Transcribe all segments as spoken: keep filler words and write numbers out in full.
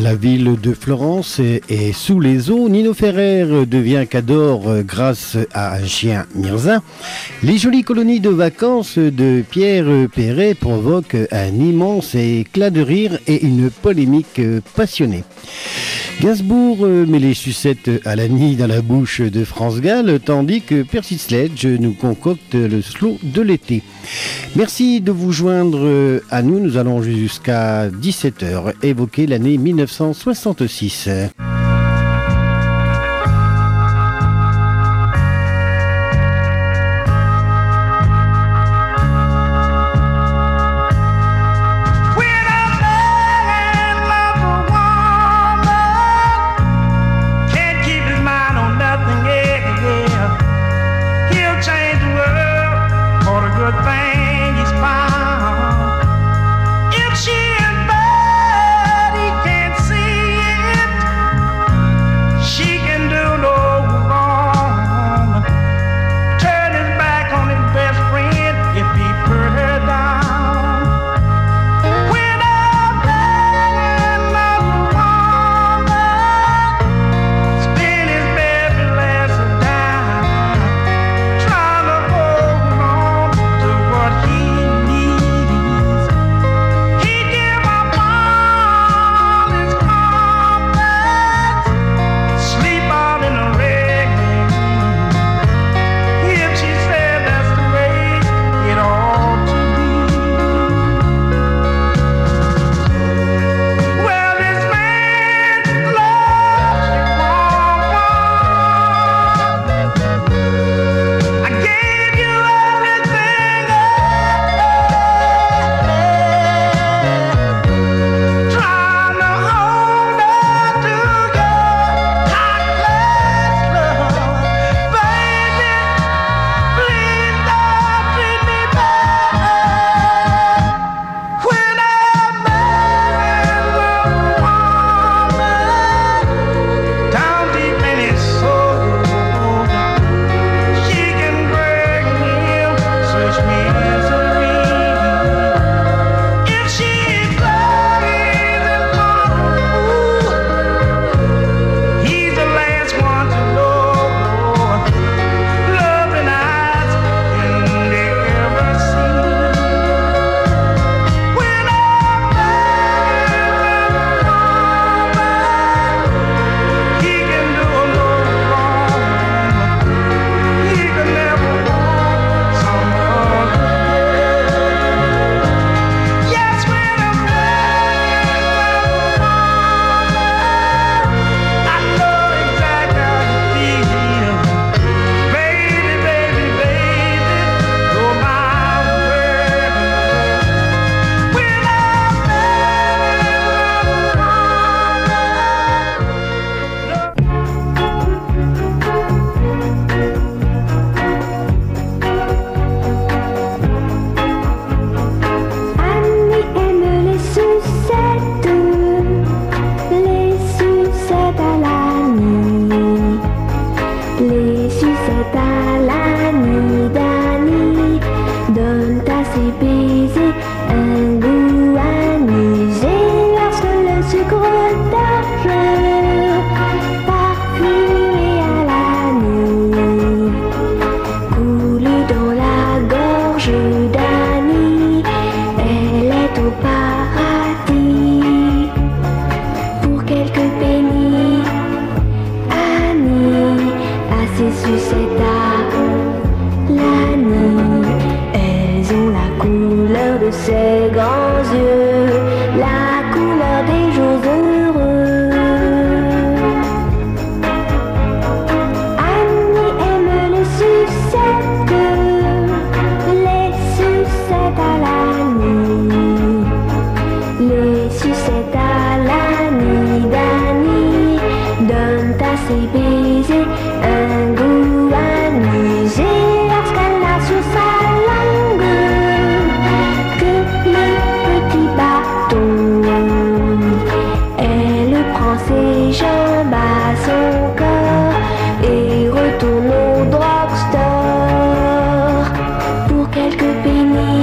La ville de Florence est sous les eaux. Nino Ferrer devient Cador grâce à un chien Mirza. Les jolies colonies de vacances de Pierre Perret provoquent un immense éclat de rire et une polémique passionnée. Gainsbourg met les sucettes à la nid dans la bouche de France Gall, tandis que Percy Sledge nous concocte le slow de l'été. Merci de vous joindre à nous. Nous allons jusqu'à dix-sept heures évoquer l'année mille neuf cent soixante-six.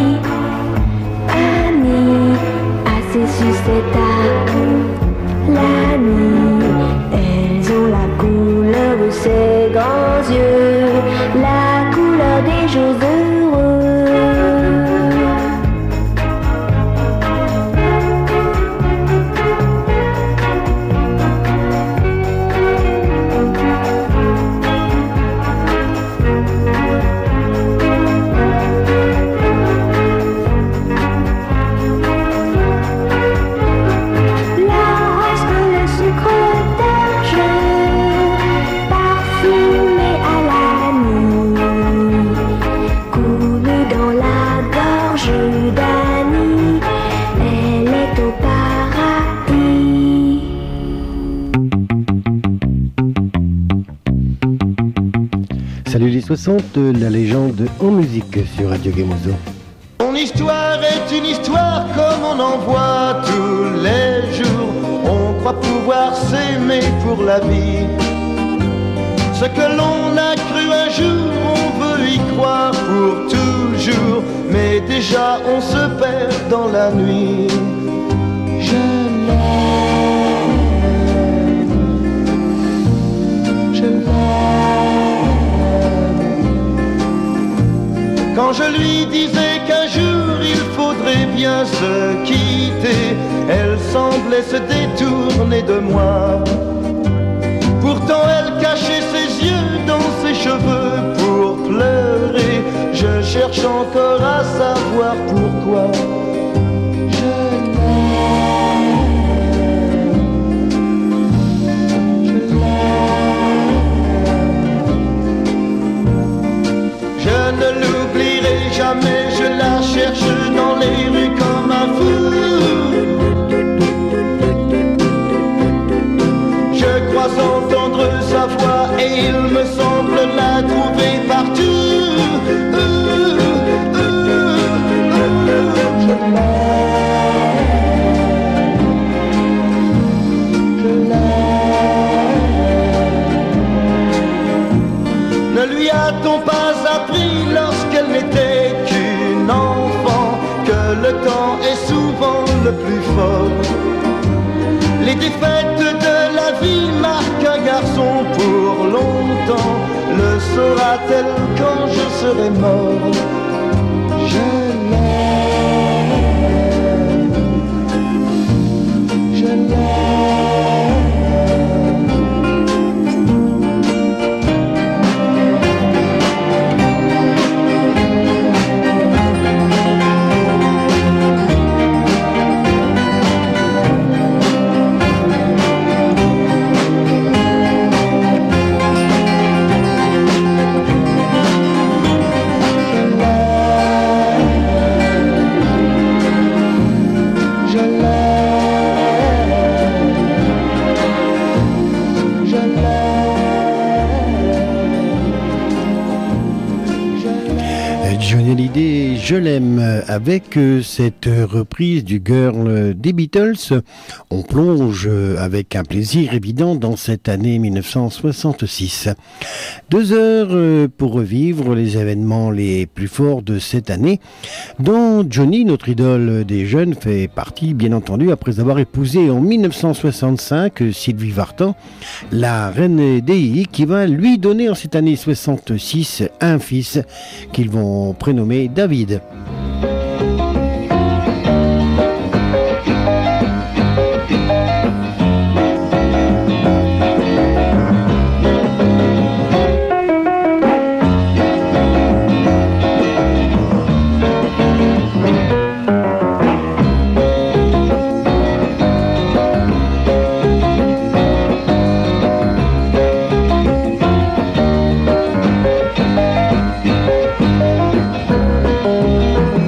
Annie, assez sucette à la soixante, la légende en musique sur Radio Gemozo. Mon histoire est une histoire comme on en voit tous les jours. On croit pouvoir s'aimer pour la vie. Ce que l'on a cru un jour, on veut y croire pour toujours. Mais déjà on se perd dans la nuit. Je l'aime, je l'aime. Quand je lui disais qu'un jour il faudrait bien se quitter, elle semblait se détourner de moi. Pourtant elle cachait ses yeux dans ses cheveux pour pleurer. Je cherche encore à savoir pourquoi. Je l'aime, je l'aime. Je ne l'oublierai jamais, je la cherche dans les rues comme un fou. Je crois entendre sa voix et il me semble la trouver partout. Euh, euh, euh, je l'aime, je l'aime. Ne lui a-t-on pas appris lorsqu'elle n'était qu'une enfant que le temps est souvent le plus fort? Les défaites de la vie marquent un garçon pour longtemps. Le saura-t-elle quand je serai mort? Je l'aime, je l'aime. Johnny Hallyday, je l'aime, avec cette reprise du Girl des Beatles. On plonge avec un plaisir évident dans cette année mille neuf cent soixante-six. Deux heures pour revivre les événements les plus forts de cette année, dont Johnny, notre idole des jeunes, fait partie, bien entendu, après avoir épousé en mille neuf cent soixante-cinq Sylvie Vartan, la reine des I, qui va lui donner en cette année soixante-six un fils qu'ils vont prénommer David. je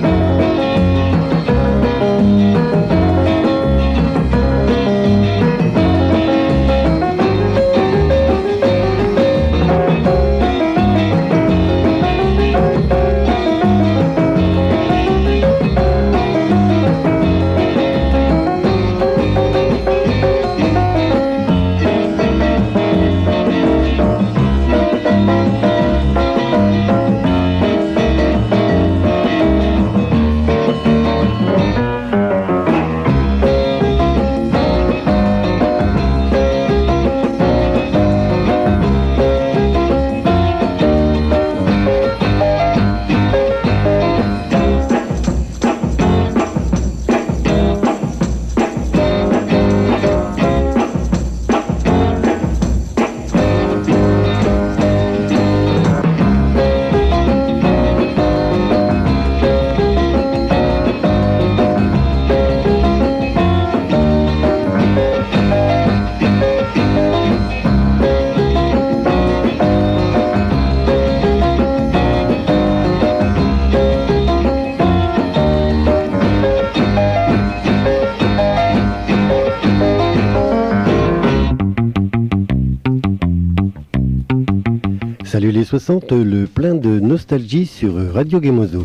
Salut les soixante, le plein de nostalgie sur Radio Gemozo.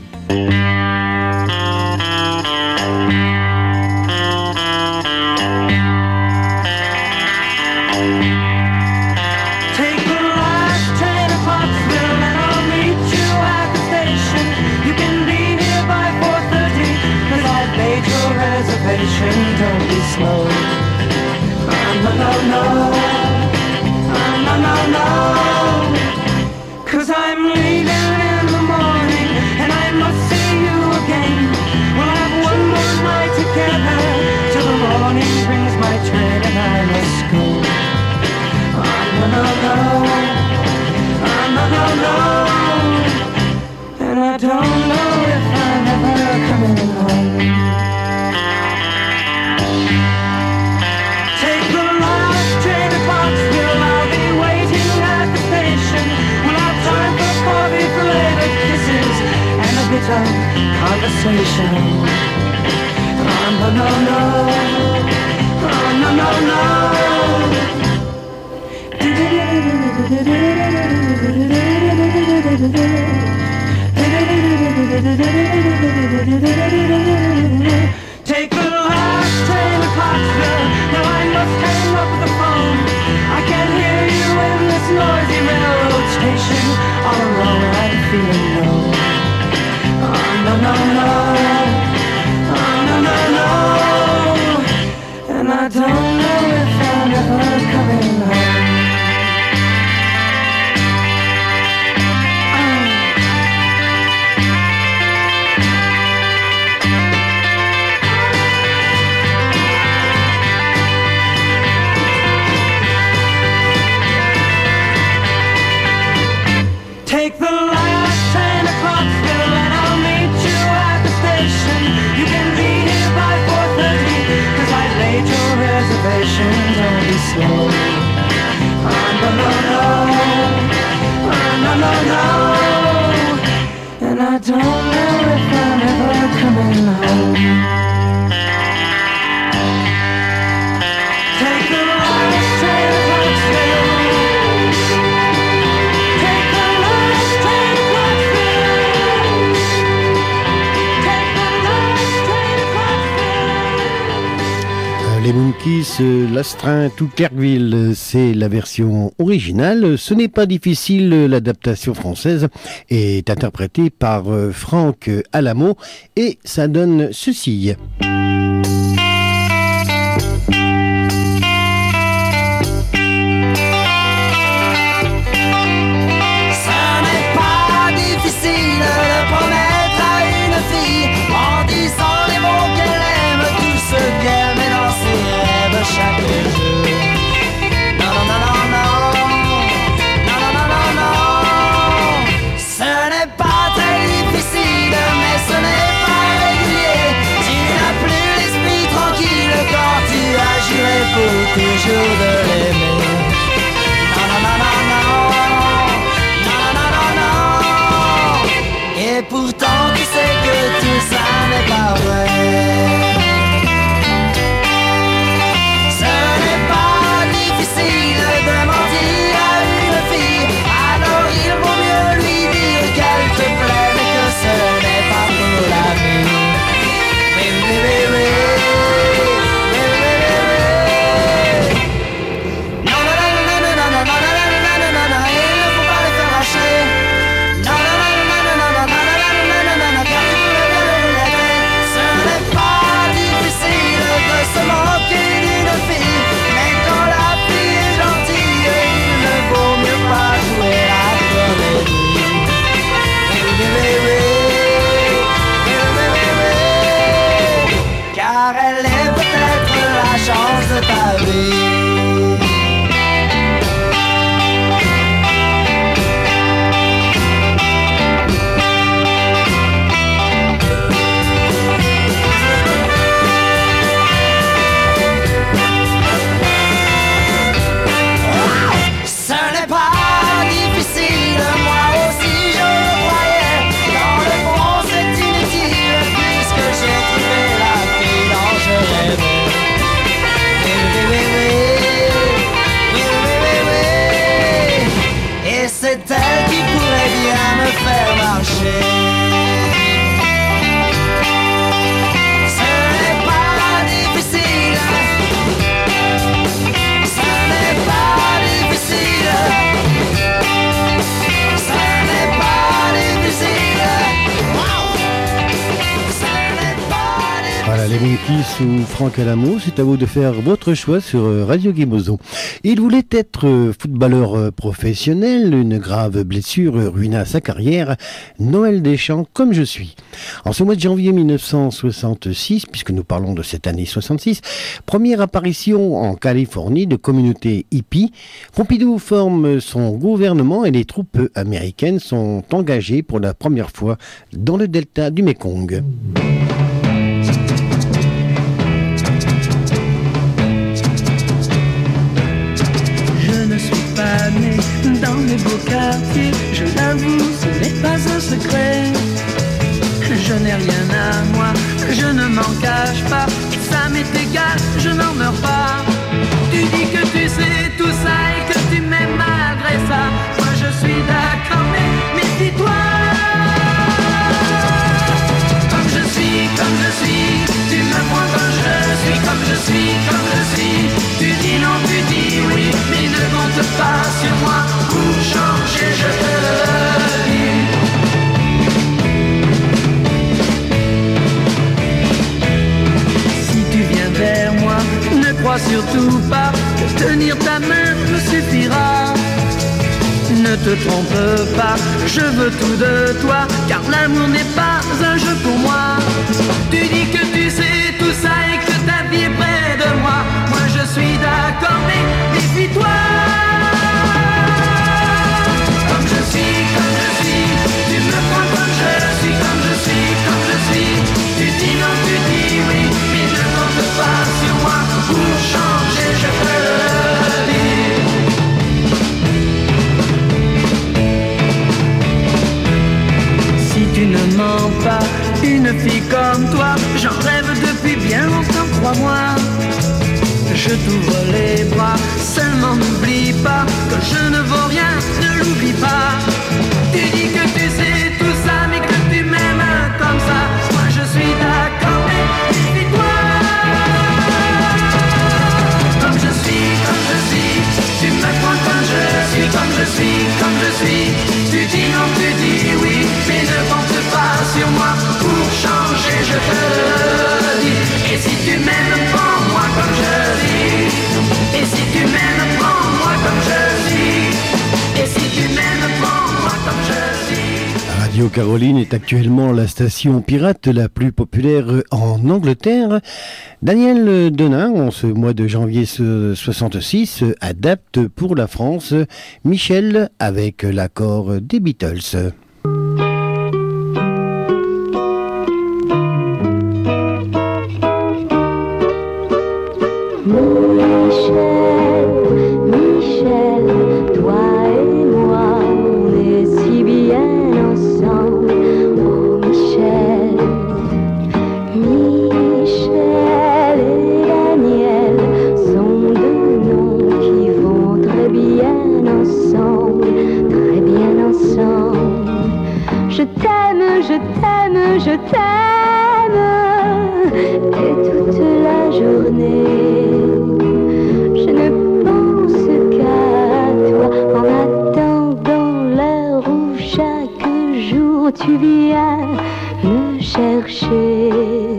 Don't be slow. Oh, no, no, no. Oh, no, no, no. Cause I'm leaving in the morning and I must see you again. We'll have one more night together till the morning brings my train and I must go. Oh, no, no, no. Oh, no, no, no. And I don't know if I'm ever coming home. Conversation. Oh, no, no, no. Oh, no, no, no. Take the last train to Clarksville. Now I must hang up the phone. I can't hear you in this noisy railroad station. All alone I'm feeling low. No, no, no, oh, no, no, no, and I don't know if I'm ever coming home. Take the last train to Clarksville and I'll meet you at the station. You can be here by four thirty, cause I laid your reservation. Don't be slow. Oh, no, no, no. Oh, no, no, no. And I don't know if I'm ever coming home. Take the last train to Clarksville. Les Monkees, l'Astreinte ou Clerkville, c'est la version originale. Ce n'est pas difficile, l'adaptation française est interprétée par Franck Alamo et ça donne ceci. Chaque jour. Non, non, non, non, non, non, non, non, non, non. Ce n'est pas très difficile, mais ce n'est pas régulier. Tu n'as plus l'esprit tranquille quand tu as juré pour toujours de l'aimer. Non, non, non, non, non, non, non, non, non. Et pourtant tu sais que tout ça n'est pas vrai. ou Franck Alamo, c'est à vous de faire votre choix sur Radio Guimozo. Il voulait être footballeur professionnel, une grave blessure ruina sa carrière. Noël Deschamps, comme je suis. En ce mois de janvier mille neuf cent soixante-six, puisque nous parlons de cette année soixante-six, première apparition en Californie de communauté hippie, Pompidou forme son gouvernement et les troupes américaines sont engagées pour la première fois dans le delta du Mekong. Né dans les beaux quartiers, je l'avoue, ce n'est pas un secret. Je n'ai rien à moi, je ne m'en cache pas. Ça m'est égal, je n'en meurs pas. Tu dis que tu sais tout ça et que tu m'aimes malgré ça. Moi je suis d'accord, mais méfie-toi. Comme je suis, comme je suis, tu me prends comme je suis, comme je suis, comme je suis. Tu dis non, tu dis oui, mais ne compte pas sur moi pour changer, je te le dis. Si tu viens vers moi, ne crois surtout pas que tenir ta main me suffira. Ne te trompe pas, je veux tout de toi, car l'amour n'est pas un jeu pour moi. Tu dis que tu sais tout ça et que ta vie est près de moi. Moi je suis d'accord, mais méfie-toi. Comme je suis, comme je suis, tu me prends comme je suis, comme je suis, comme je suis. Tu dis non, tu dis oui, mais ne compte pas sur moi pour changer, je peux le dire. Si tu ne mens pas, une fille comme toi, j'en rêve depuis bien longtemps, crois-moi. Je t'ouvre les bras, seulement n'oublie pas que je ne vaux rien, ne l'oublie pas. Tu dis que tu sais tout ça, mais que tu m'aimes comme ça. Moi je suis d'accord, mais méfie-toi. Comme je suis, comme je suis, tu me prends comme je suis, comme je suis, comme je suis. Tu dis non, tu dis oui, mais ne compte pas sur moi pour changer, je te le dis. Et si tu m'aimes, prends-moi comme je dis. Et si tu m'aimes, prends-moi comme je dis. Et si tu m'aimes, prends-moi comme je dis. Radio Caroline est actuellement la station pirate la plus populaire en Angleterre. Daniel Denain, en ce mois de janvier soixante-six, adapte pour la France Michel avec l'accord des Beatles. Je t'aime et toute la journée je ne pense qu'à toi en attendant l'heure où chaque jour tu viens me chercher.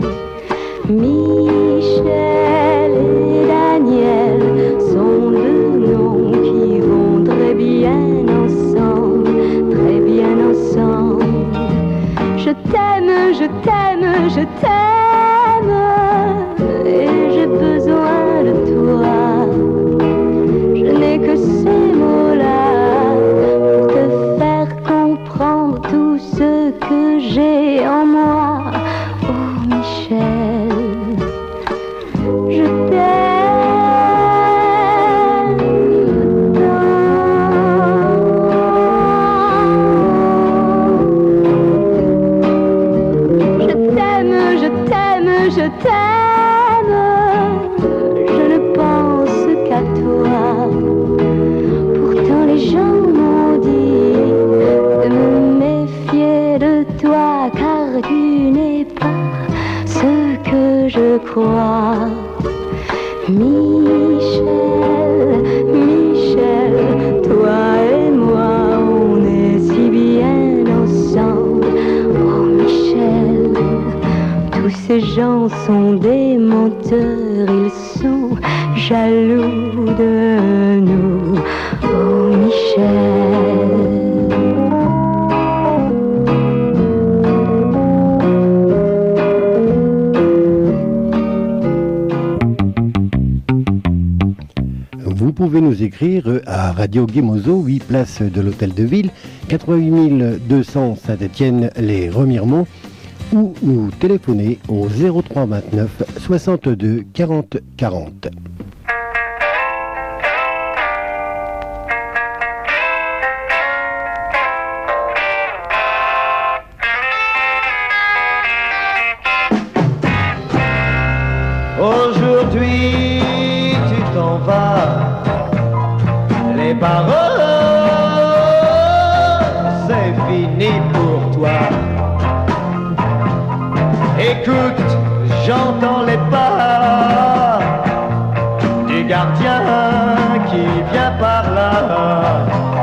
Michel et Daniel sont deux noms qui vont très bien ensemble, très bien ensemble. Je t'aime, je t'aime, je t'aime et j'ai besoin de toi. Je n'ai que ces mots-là pour te faire comprendre tout ce que j'ai en moi. Oh Michel, je t'aime. Je t'aime, je ne pense qu'à toi. Pour vous pouvez nous écrire à Radio Guémozo, huit place de l'Hôtel de Ville, quatre-vingt-huit mille deux cents Saint-Étienne-les-Remiremont, ou nous téléphoner au zéro trois vingt-neuf soixante-deux quarante quarante. Aujourd'hui, tu t'en vas, les paroles, c'est fini pour toi. Écoute, j'entends les pas du gardien qui vient par là.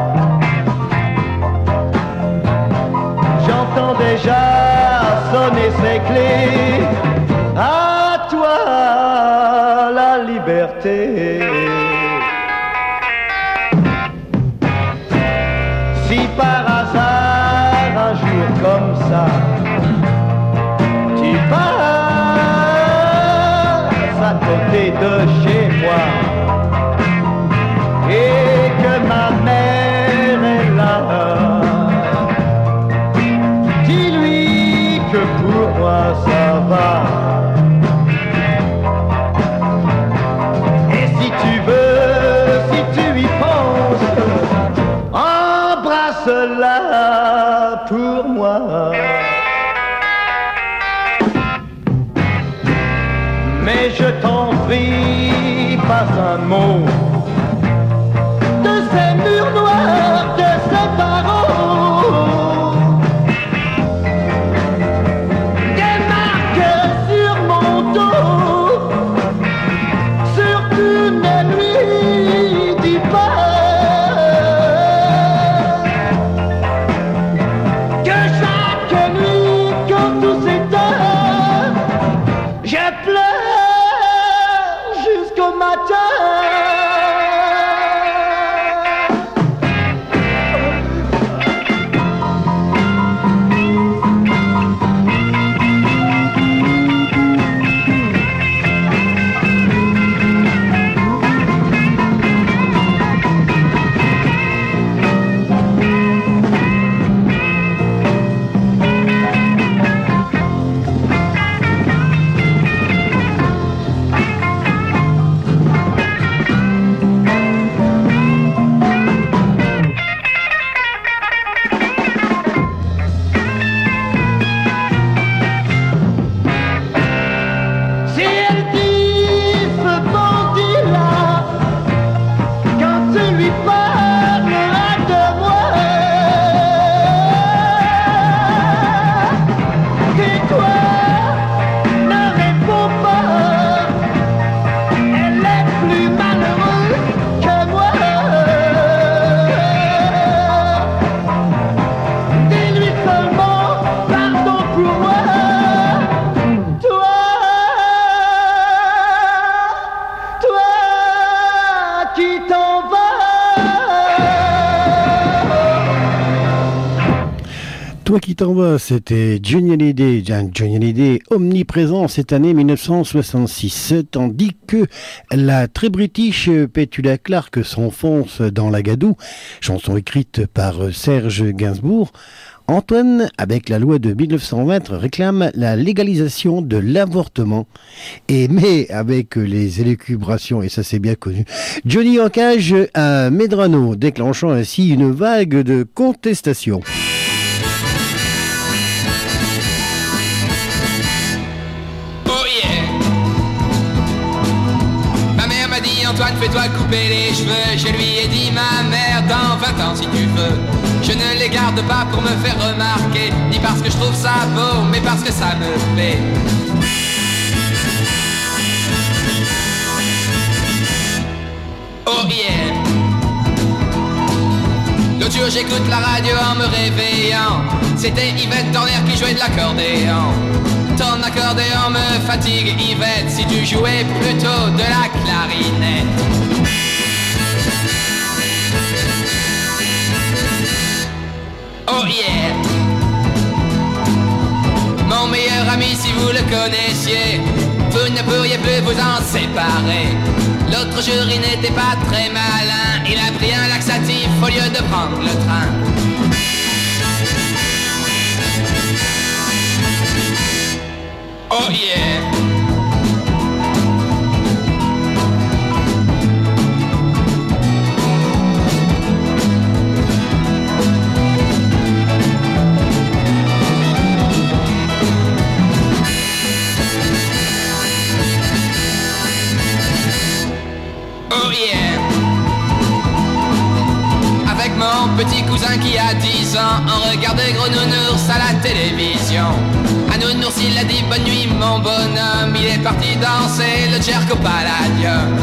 J'entends déjà sonner ses clés. À toi la liberté. Si par hasard un jour comme ça tu passes à côté de chez moi et que ma mère est là, dis-lui que pour moi ça va. Cela pour moi. Mais je t'en prie, pas un mot de ces murs noirs, de ces barreaux, des marques sur mon dos, surtout ne lui dis pas Toi qui t'en vas, c'était Johnny Hallyday, Johnny Hallyday omniprésent cette année mille neuf cent soixante-six, tandis que la très british Petula Clark s'enfonce dans la gadoue, chanson écrite par Serge Gainsbourg. Antoine, avec la loi de mille neuf cent vingt, réclame la légalisation de l'avortement. Et mais avec les élucubrations, et ça c'est bien connu, Johnny en cage à Medrano, déclenchant ainsi une vague de contestation. Antoine, fais-toi couper les cheveux. Je lui ai dit, ma mère, dans vingt ans si tu veux. Je ne les garde pas pour me faire remarquer, ni parce que je trouve ça beau, mais parce que ça me plaît. Oh yeah. L'autre jour j'écoute la radio en me réveillant. C'était Yvette Torner qui jouait de l'accordéon. Ton accordéon me fatigue, Yvette, si tu jouais plutôt de la clarinette. Oh yeah. Mon meilleur ami, si vous le connaissiez, pour vous ne pourriez plus vous en séparer. L'autre jour il n'était pas très malin, il a pris un laxatif au lieu de prendre le train. Oh yeah. Oh yeah. Avec mon petit cousin qui a dix ans, on regardait Gros Nounours à la télévision. À Nounours il a dit bonne nuit mon bonhomme, il est parti danser le Jerko Palladium.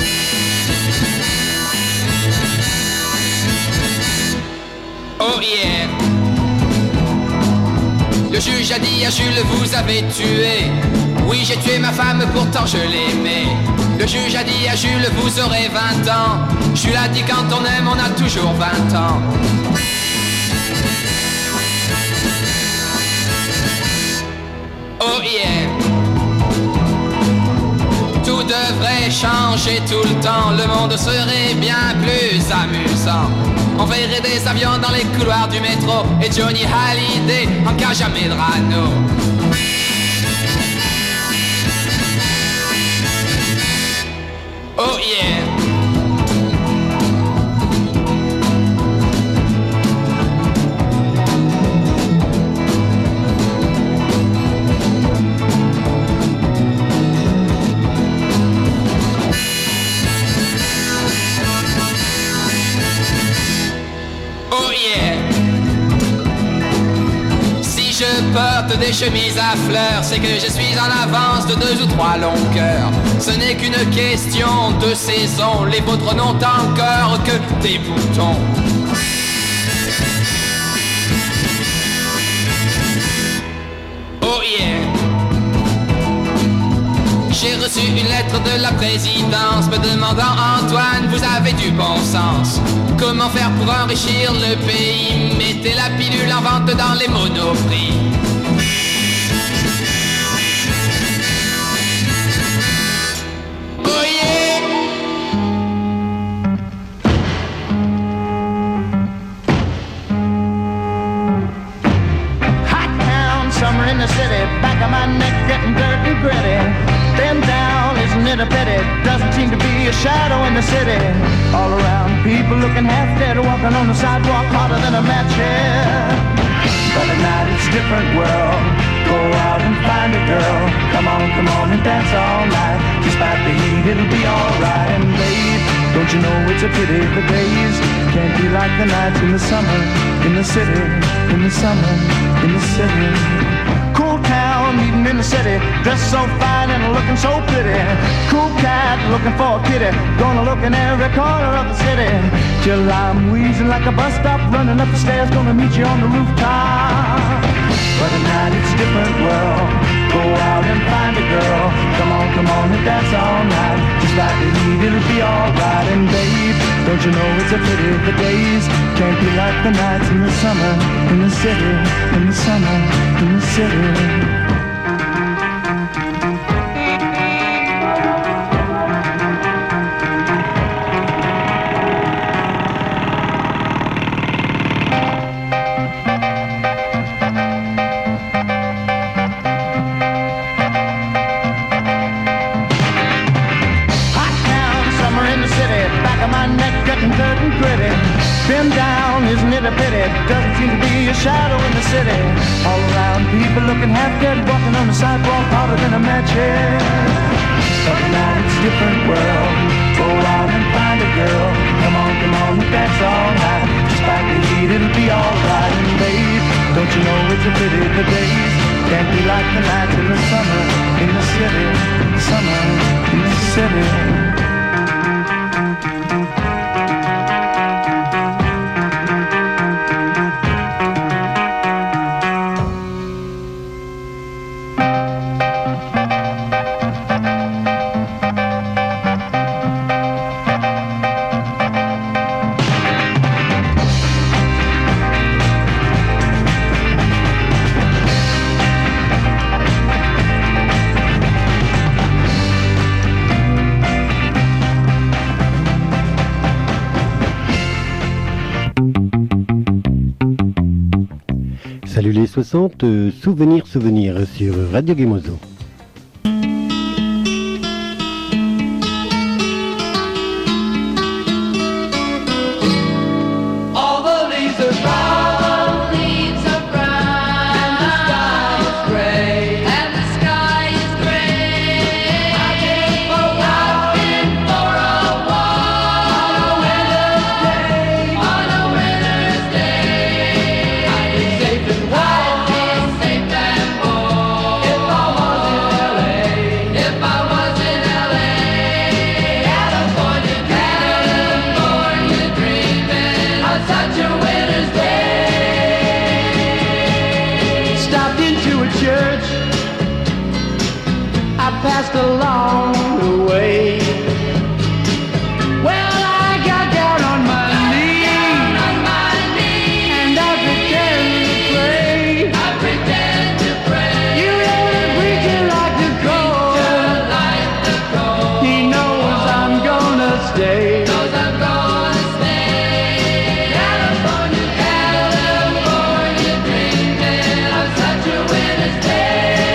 Oh yeah. Le juge a dit à Jules vous avez tué. Oui j'ai tué ma femme pourtant je l'aimais. Le juge a dit à Jules vous aurez vingt ans. Jules a dit quand on aime on a toujours vingt ans. Oh yeah. Tout devrait changer tout le temps, le monde serait bien plus amusant. On verrait des avions dans les couloirs du métro et Johnny Hallyday en cage à Medrano. Oh yeah. Oh yeah. Si je porte des chemises à fleurs, c'est que je suis en avance de deux ou trois longueurs. Ce n'est qu'une question de saison, les vôtres n'ont encore que des boutons. Oh yeah. J'ai reçu une lettre de la présidence me demandant Antoine, vous avez du bon sens. Comment faire pour enrichir le pays? Mettez la pilule en vente dans les monoprix. Oh yeah. Hot town, summer in the city, back of my neck getting dirty and gritty. Bend down, isn't it a pity? Doesn't seem to be a shadow in the city. All around, people looking half dead, walking on the sidewalk harder than a match head. But at night it's a different world. Go out and find a girl. Come on, come on and dance all night. Despite the heat, it'll be alright. And babe, don't you know it's a pity the days can't be like the nights in the summer, in the city, in the summer, in the city. Cool town, meeting in the city, dressed so fine and looking so pretty. Cool cat, looking for a kitty, gonna look in every corner of the city. Till I'm wheezing like a bus stop, running up the stairs, gonna meet you on the rooftop. But at night it's a different world. Go out and find a girl. Come on, come on and dance all night. Just like the heat, it'll be alright. And babe, don't you know it's a pity the days can't be like the nights in the summer, in the city, in the summer, in the city. Been down, isn't it a pity? Doesn't seem to be a shadow in the city. All around, people looking half dead, walking on the sidewalk harder than a match head. But now it's a different world. Go out and find a girl. Come on, come on, and dance all night. Despite the heat, it'll be alright. And babe, don't you know it's a pity the days can't be like the nights in the summer, in the city, summer, in the city. Salut les soixante, euh, souvenirs, souvenirs sur Radio Gemozo. Passed along the way. Well, I got down on my knees, on my knees, and I pretend to pray. I pretend to pray. You know the preacher like the cold, like the cold. He knows I'm gonna stay. Knows I'm gonna stay. California, California, dreaming of such a winter's day.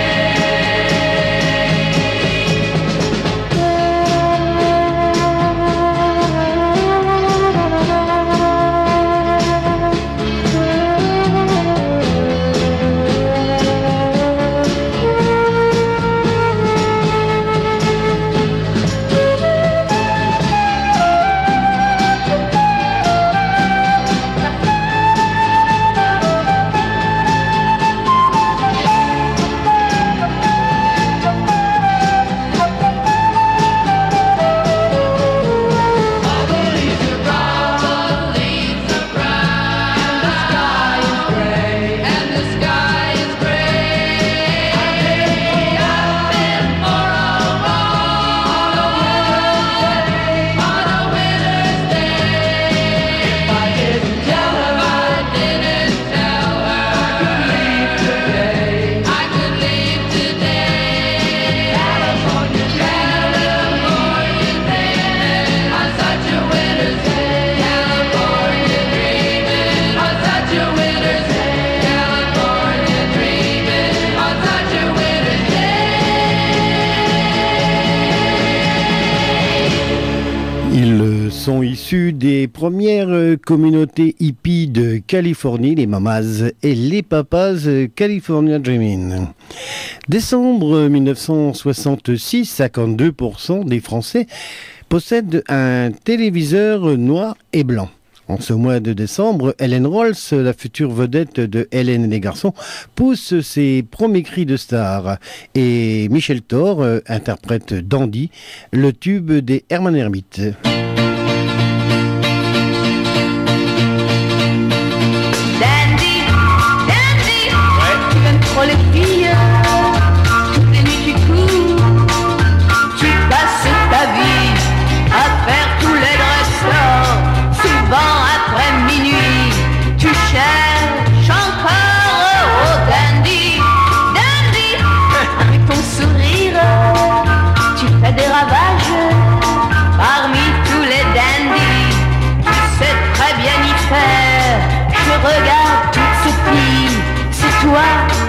Sont issus des premières communautés hippies de Californie, les Mamas et les Papas California Dreamin'. Décembre mille neuf cent soixante-six, cinquante-deux pour cent des Français possèdent un téléviseur noir et blanc. En ce mois de décembre, Helen Rolls, la future vedette de Hélène et les garçons, pousse ses premiers cris de star. Et Michel Thor euh, interprète Dandy, le tube des Herman Hermit. Pour les filles, toutes les nuits tu cours, tu passes ta vie à faire tous les dresseurs. Souvent après minuit, tu cherches encore au dandy, dandy. Avec ton sourire, tu fais des ravages parmi tous les dandys. Tu sais très bien y faire. Je regarde toutes ces filles, c'est toi.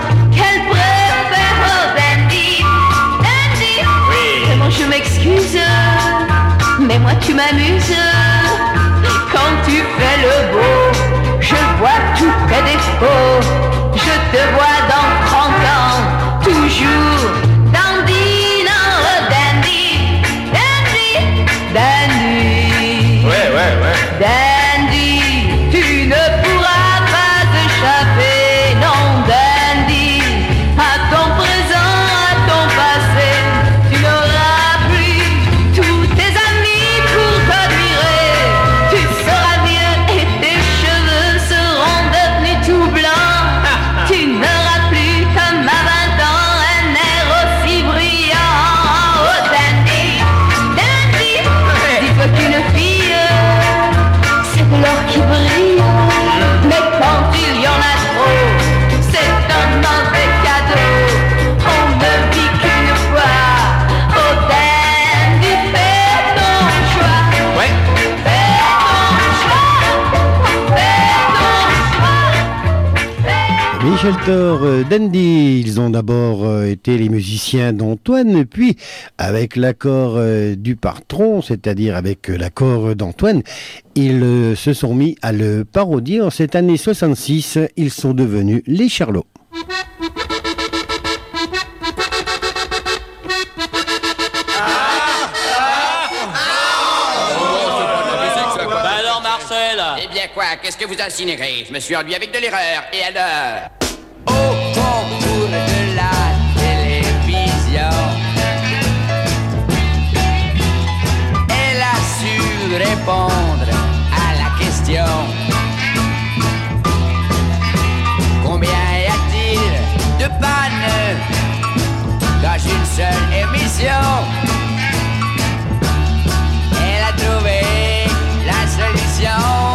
Je m'excuse, mais moi tu m'amuses. Quand tu fais le beau, je vois tous tes défauts. Je te vois dans trente ans, toujours dandy, non, dandy, dandy, dandy. Ouais, ouais, ouais. Dandy, tu ne pourras pas échapper, non, dandy, à ton présent, à ton passé. Tu n'auras plus tous tes amis pour t'admirer. Les Shelter Dandy, ils ont d'abord été les musiciens d'Antoine, puis avec l'accord du patron, c'est-à-dire avec l'accord d'Antoine, ils se sont mis à le parodier. En cette année soixante-six, ils sont devenus les Charlots. Eh bien quoi, qu'est-ce que vous incinérez? Je me suis enduit avec de l'erreur, et alors? Au concours de la télévision, elle a su répondre à la question: combien y a-t-il de pannes dans une seule émission? Elle a trouvé la solution.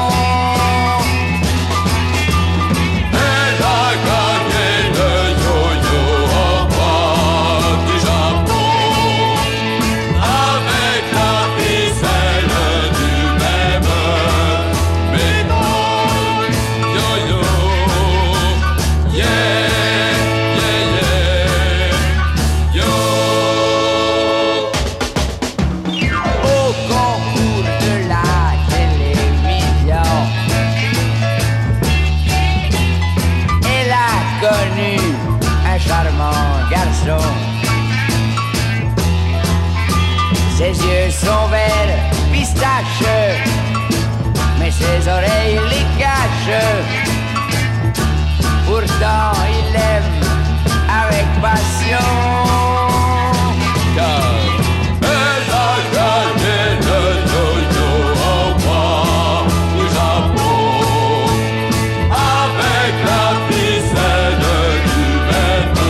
Elle a gagné le yo-yo au roi du Japon, avec la ficelle du même métal. Yo-yo, yeah, yeah, yeah, yo. Au concours de la télévision, elle a connu un charmant garçon. Ses yeux sont verts pistache, mais ses oreilles les cachent. Pourtant il l'aime avec passion. Elle a gagné le yo-yo au roi du Japon, avec la ficelle du même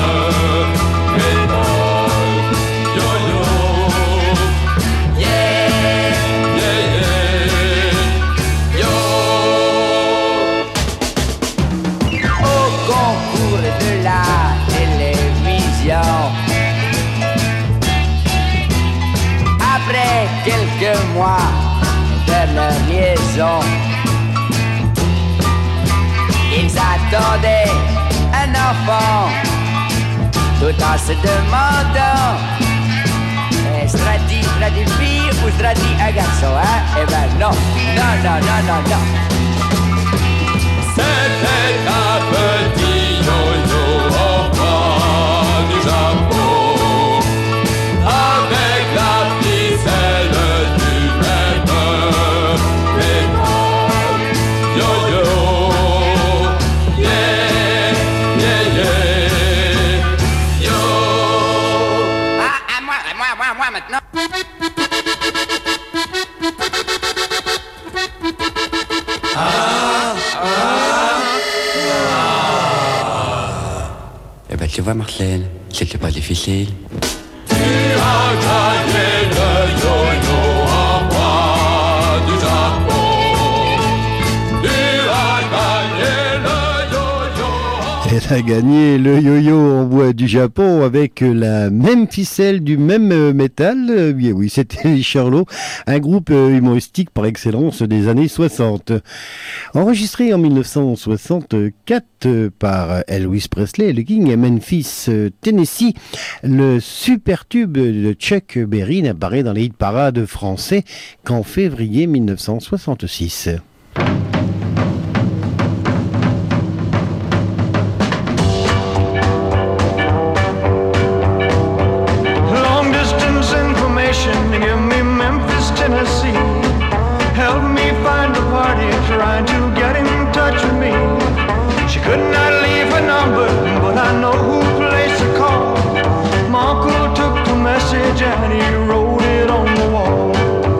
métal. Yo-yo, Yeah, yeah, yeah, yo. au concours de la télévision, après quelques mois de leur liaison, ils attendaient un enfant, tout en se demandant: est-ce Strati, Strati fille ou Strati un garçon, hein? Eh ben non, non, non, non, non, non. C'était un petit yo-yo au roi du Japon, avec la ficelle du même métal. Yo-yo, yeah, yeah, yeah, yo. Ah, à moi, à moi, à moi, à moi maintenant. Eh ben tu vois Marcel, c'était pas difficile. Tu as gagné le yo-yo au roi du Japon. Tu as gagné le yo-yo. Elle a gagné le yo-yo en bois du Japon avec la même ficelle du même euh, métal. Euh, bien oui, c'était les Charlots, un groupe euh, humoristique par excellence des années soixante. Enregistré en mille neuf cent soixante-quatre euh, par Elvis Presley, le King à Memphis, euh, Tennessee, le super tube de Chuck Berry n'apparaît dans les hit parades français qu'en février mille neuf cent soixante-six. Long distance information to give me Memphis, Tennessee. Help me find a party trying to get in touch with me. She could not leave her number, but I know who placed the call. My uncle took the message and he wrote it on the wall.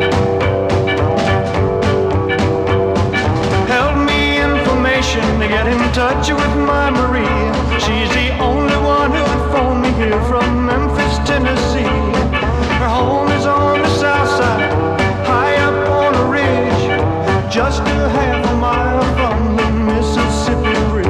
Help me information to get in touch with my Marie. She's the only one who'd phone me here from Memphis, Tennessee. Her home is on the south side, high up on a ridge, just a half a mile from the Mississippi Bridge.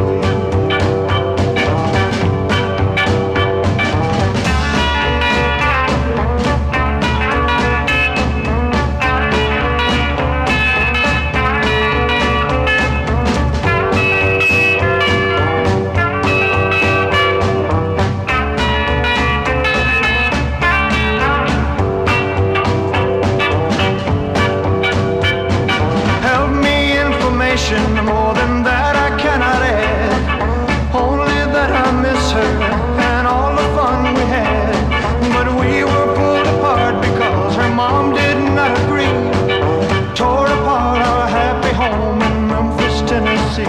Tennessee.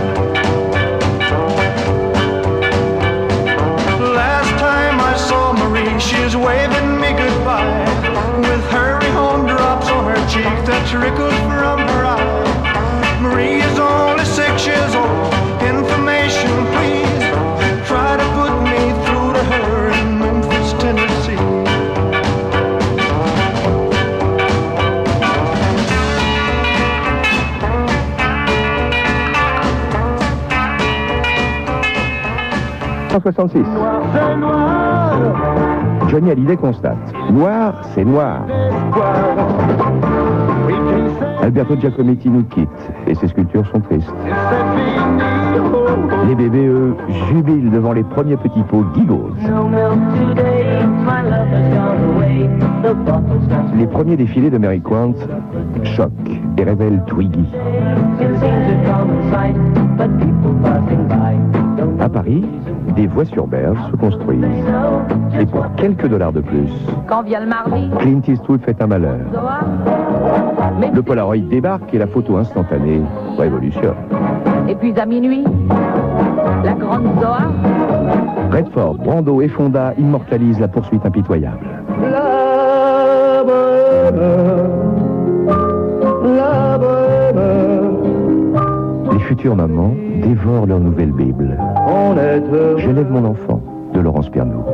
Last time I saw Marie, she's waving me goodbye, with hurry home drops on her cheek that trickled from her eye. Marie is only six years old. Information, please. Try to put me through to her in Memphis, Tennessee. cent soixante-six. Johnny Hallyday constate: noir, c'est noir. Alberto Giacometti nous quitte et ses sculptures sont tristes. Les bébés, eux, jubilent devant les premiers petits pots Giggles. Les premiers défilés de Mary Quant choquent et révèlent Twiggy. À Paris, des voies sur berge se construisent. Et pour quelques dollars de plus, Quand vient le mardi, Clint Eastwood fait un malheur. Le Polaroid débarque et la photo instantanée révolutionne. et puis à minuit, la grande Zoa. Redford, Brando et Fonda immortalisent la poursuite impitoyable. La bohème, la bohème. Les futures mamans dévorent leur nouvelle Bible. On est heureux. J'élève mon enfant, de Laurence Pernaut.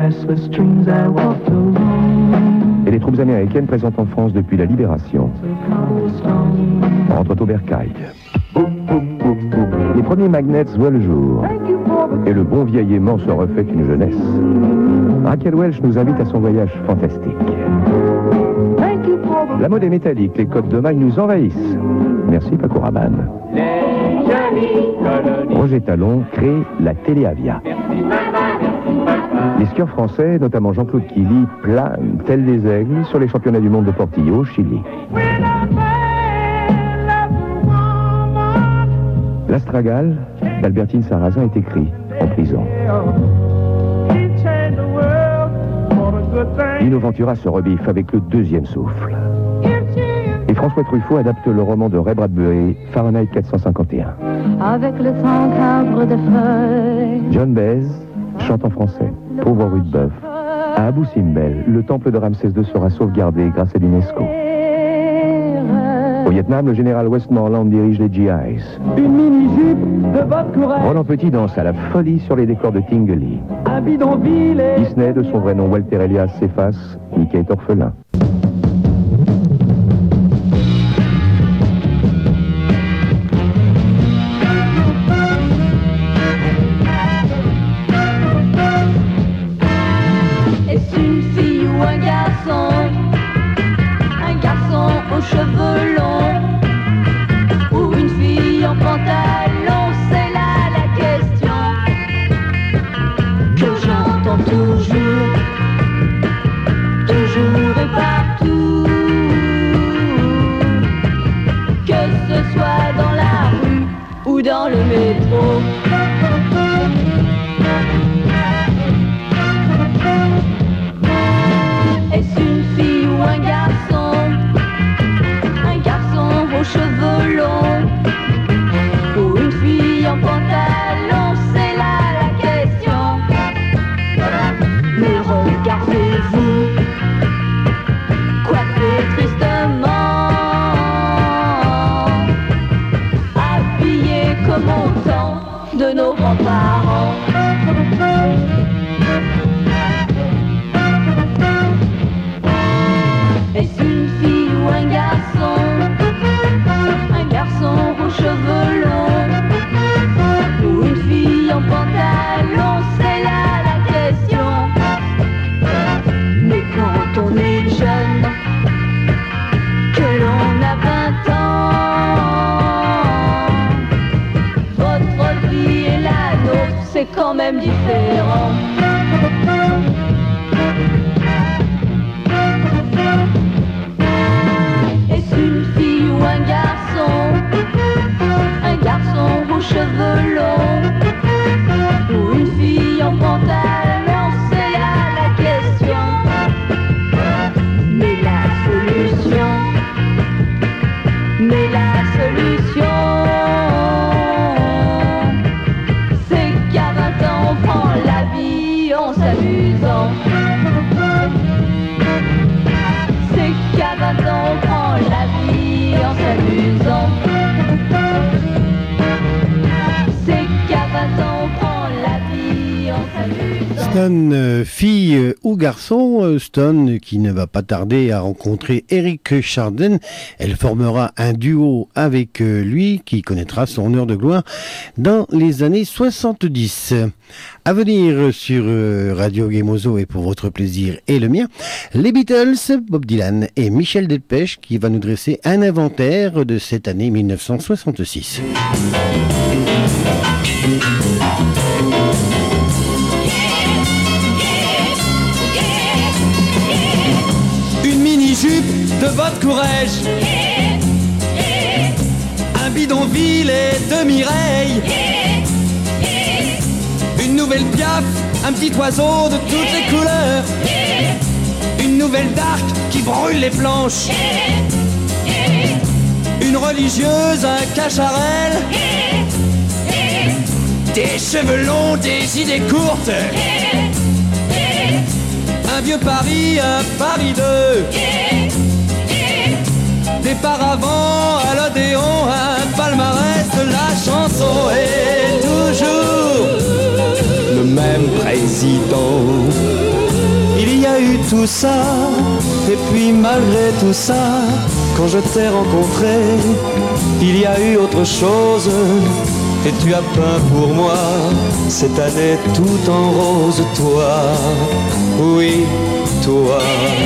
Et les troupes américaines présentes en France depuis la Libération rentrent au bercail. Les premiers magnets voient le jour. Et le bon vieil aimant se refait une jeunesse. Raquel Welch nous invite à son voyage fantastique. La mode est métallique, les codes de maille nous envahissent. Merci Paco Rabanne. Roger Talon crée la Téléavia. Les skieurs français, notamment Jean-Claude Killy, planent tels des aigles sur les championnats du monde de Portillo, au Chili. L'Astragale d'Albertine Sarrazin est écrit en prison. Lino Ventura se rebiffe avec le deuxième souffle. Et François Truffaut adapte le roman de Ray Bradbury, Fahrenheit quatre cent cinquante et un. Avec le sang cabre de feuilles. John Baez chante en français, Pauvre Rudebeuf. À Abu Simbel, le temple de Ramsès deux sera sauvegardé grâce à l'UNESCO. Au Vietnam, le général Westmoreland dirige les G Is. Une mini-jupe de votre courage. Roland Petit danse à la folie sur les décors de Tingley. Un bidonville et... Disney, de son vrai nom Walter Elias, s'efface. Mickey est orphelin. Est-ce une fille ou un garçon? Un garçon aux cheveux longs ou une fille en pantalon? C'est là la question que j'entends toujours, toujours et partout. Que ce soit dans la rue ou dans le métro. Est-ce une fille ou un garçon? Un garçon aux cheveux longs ou une fille en pantalon? C'est là la question. Mais regardez-vous, coiffés tristement, habillés comme au temps de nos grands-parents. Est-ce une fille ou un garçon? Un garçon aux cheveux longs ou une fille en pantalon? C'est là la question. Mais quand on est jeune, que l'on a vingt ans, votre vie et la nôtre, c'est quand même différent. Est-ce une fille ou un garçon? Un garçon aux cheveux longs ou une fille en pantalon? C'est là la question. Mais la solution, mais la solution Stone, fille ou garçon, Stone qui ne va pas tarder à rencontrer Eric Chardin. Elle formera un duo avec lui qui connaîtra son heure de gloire dans les années soixante-dix. À venir sur Radio Gemozo et pour votre plaisir et le mien, les Beatles, Bob Dylan et Michel Delpech qui va nous dresser un inventaire de cette année mille neuf cent soixante-six. Une mini-jupe de bottes courage, un bidonville et de Mireille, une nouvelle Piaf, un petit oiseau de toutes les couleurs, une nouvelle Dark qui brûle les planches, une religieuse, un cacharel, des cheveux longs, des idées courtes, un vieux Paris, un Paris deux, des paravents à l'Odéon, un palmarès de la chanson et toujours le même président. Il y a eu tout ça, et puis malgré tout ça, quand je t'ai rencontré, il y a eu autre chose, et tu as peint pour moi cette année tout en rose, toi, oui, toi.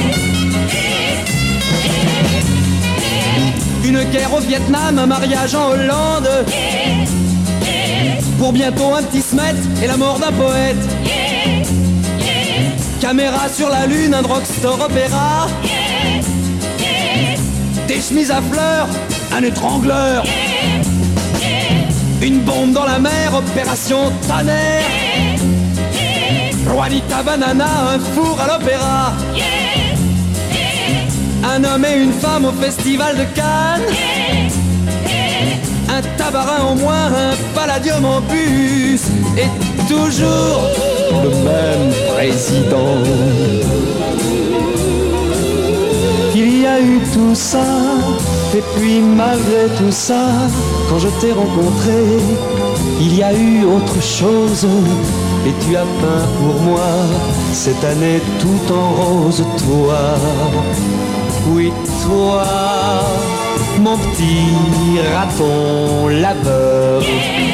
Une guerre au Vietnam, un mariage en Hollande, pour bientôt un petit smet et la mort d'un poète. Caméra sur la lune, un drugstore opéra, des chemises à fleurs, un étrangleur, une bombe dans la mer, opération tonnerre, Juanita Banana, un four à l'opéra, un homme et une femme au festival de Cannes, un tabarin en moins, un palladium en plus, et toujours le même président. Il y a eu tout ça, et puis malgré tout ça, quand je t'ai rencontré, il y a eu autre chose, et tu as peint pour moi cette année tout en rose, toi, oui toi, mon petit raton laveur.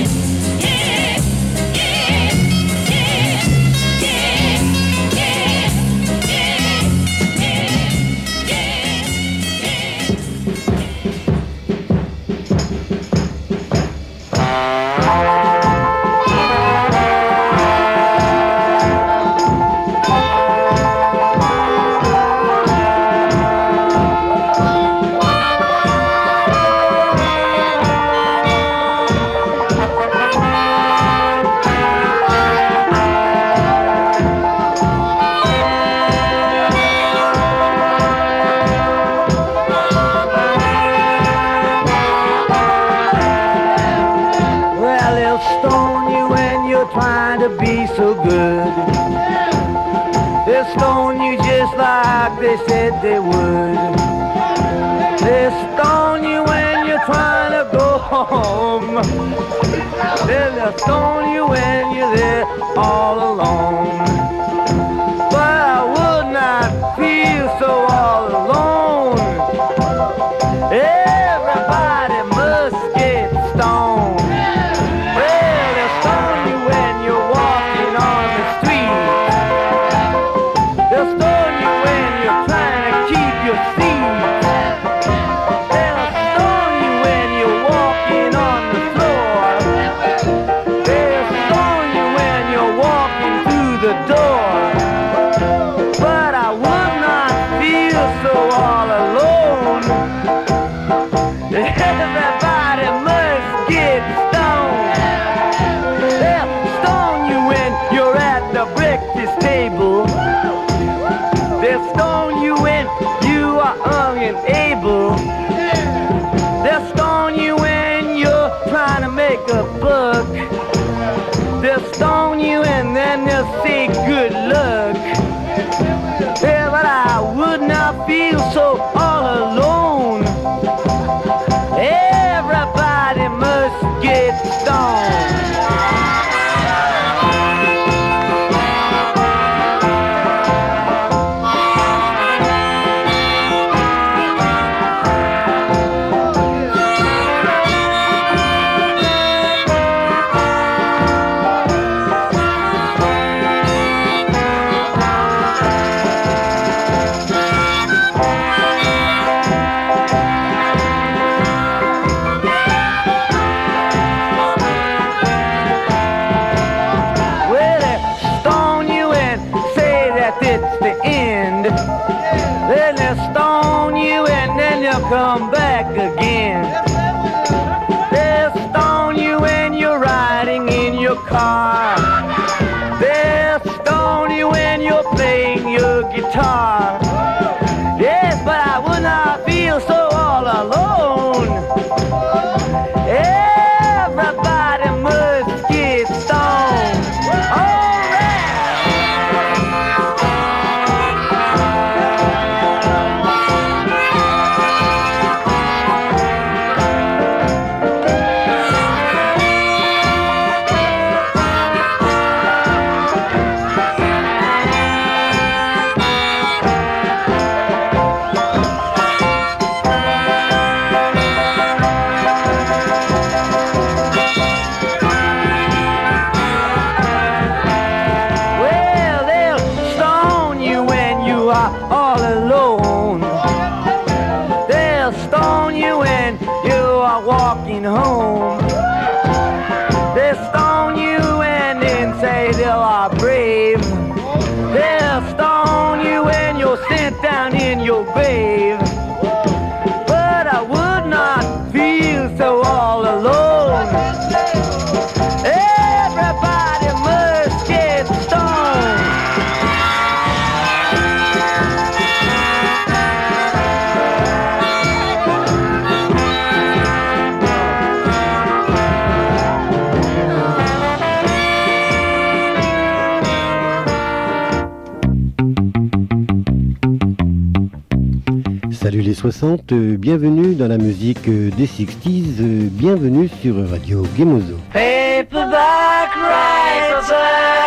They said they would. They stone you when you're trying to go home. They'll stone you when you're there all alone. But I would not feel so all alone. Everybody must get stoned. Well, they'll stone you when you're walking on the street. They'll stone you when you're trying to keep your seat. They'll stone you when you're walking on the floor. They'll stone you when you're walking through the door. But I would not feel so all alone. Everybody must get stoned. They'll stone you when you're at the breakfast table. They'll stone you when you are young and able. They'll stone you when you're trying to make a buck. They'll stone you and then they'll say good luck. Yeah, but I would not feel so all alone. Everybody must get stoned. are walking home. They'll stone you and then say they are brave. They'll stone you and you're sent down in your grave. But I would not feel so all alone. Everybody must get stoned. Salut les soixante, euh, bienvenue dans la musique euh, des sixties, euh, bienvenue sur Radio Gemozo. Paperback writer.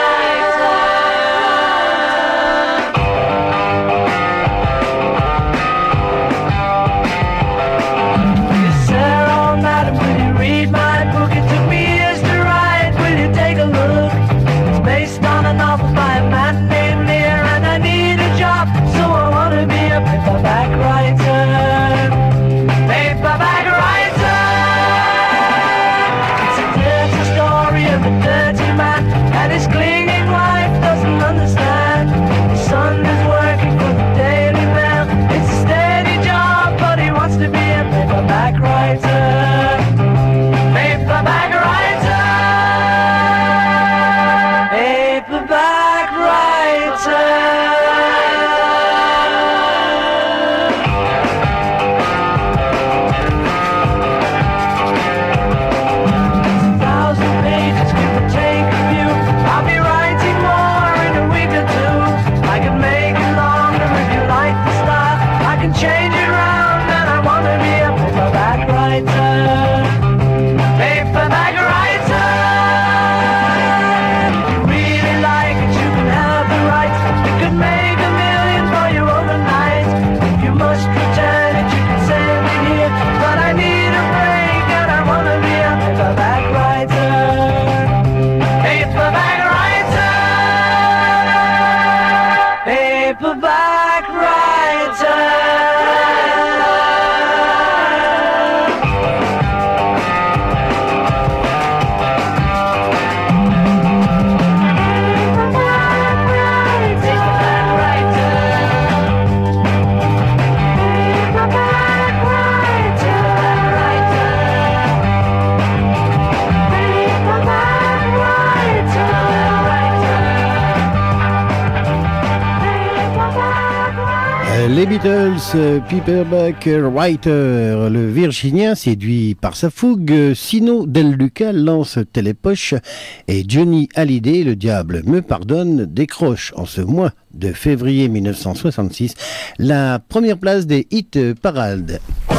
Les Beatles, euh, Paperback Writer, le Virginien séduit par sa fougue, Sino Del Duca lance Télépoche et Johnny Hallyday, le diable me pardonne, décroche en ce mois de février mille neuf cent soixante-six la première place des hit parades.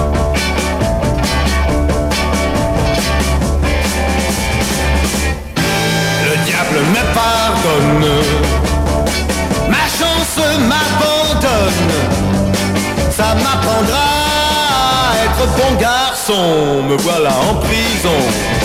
Le diable me pardonne, ma chance m'abandonne. Ça m'apprendra à être bon garçon, me voilà en prison.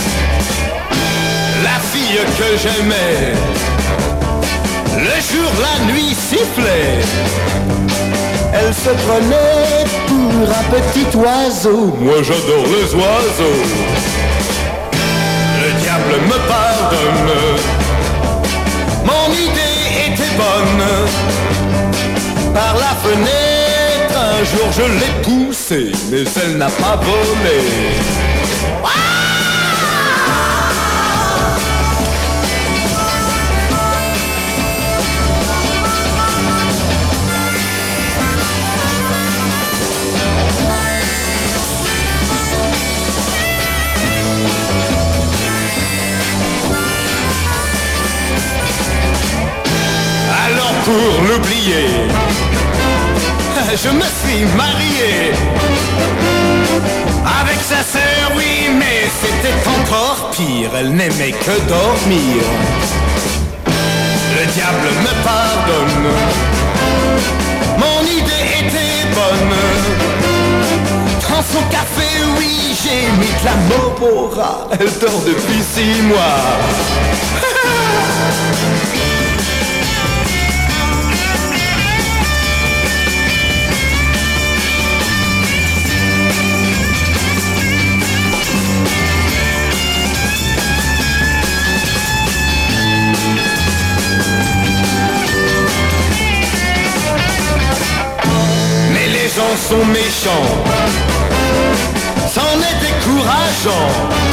La fille que j'aimais, le jour, la nuit sifflait. Elle se prenait pour un petit oiseau. Moi j'adore les oiseaux. Le diable me pardonne, mon idée était bonne. Par la fenêtre, un jour je l'ai poussée, mais elle n'a pas volé. Alors pour l'oublier, je me suis marié avec sa sœur, oui, mais c'était encore pire, elle n'aimait que dormir. Le diable me pardonne, mon idée était bonne. Dans son café, oui, j'ai mis de la Mopora, elle dort depuis six mois. sont méchants. C'en est décourageant.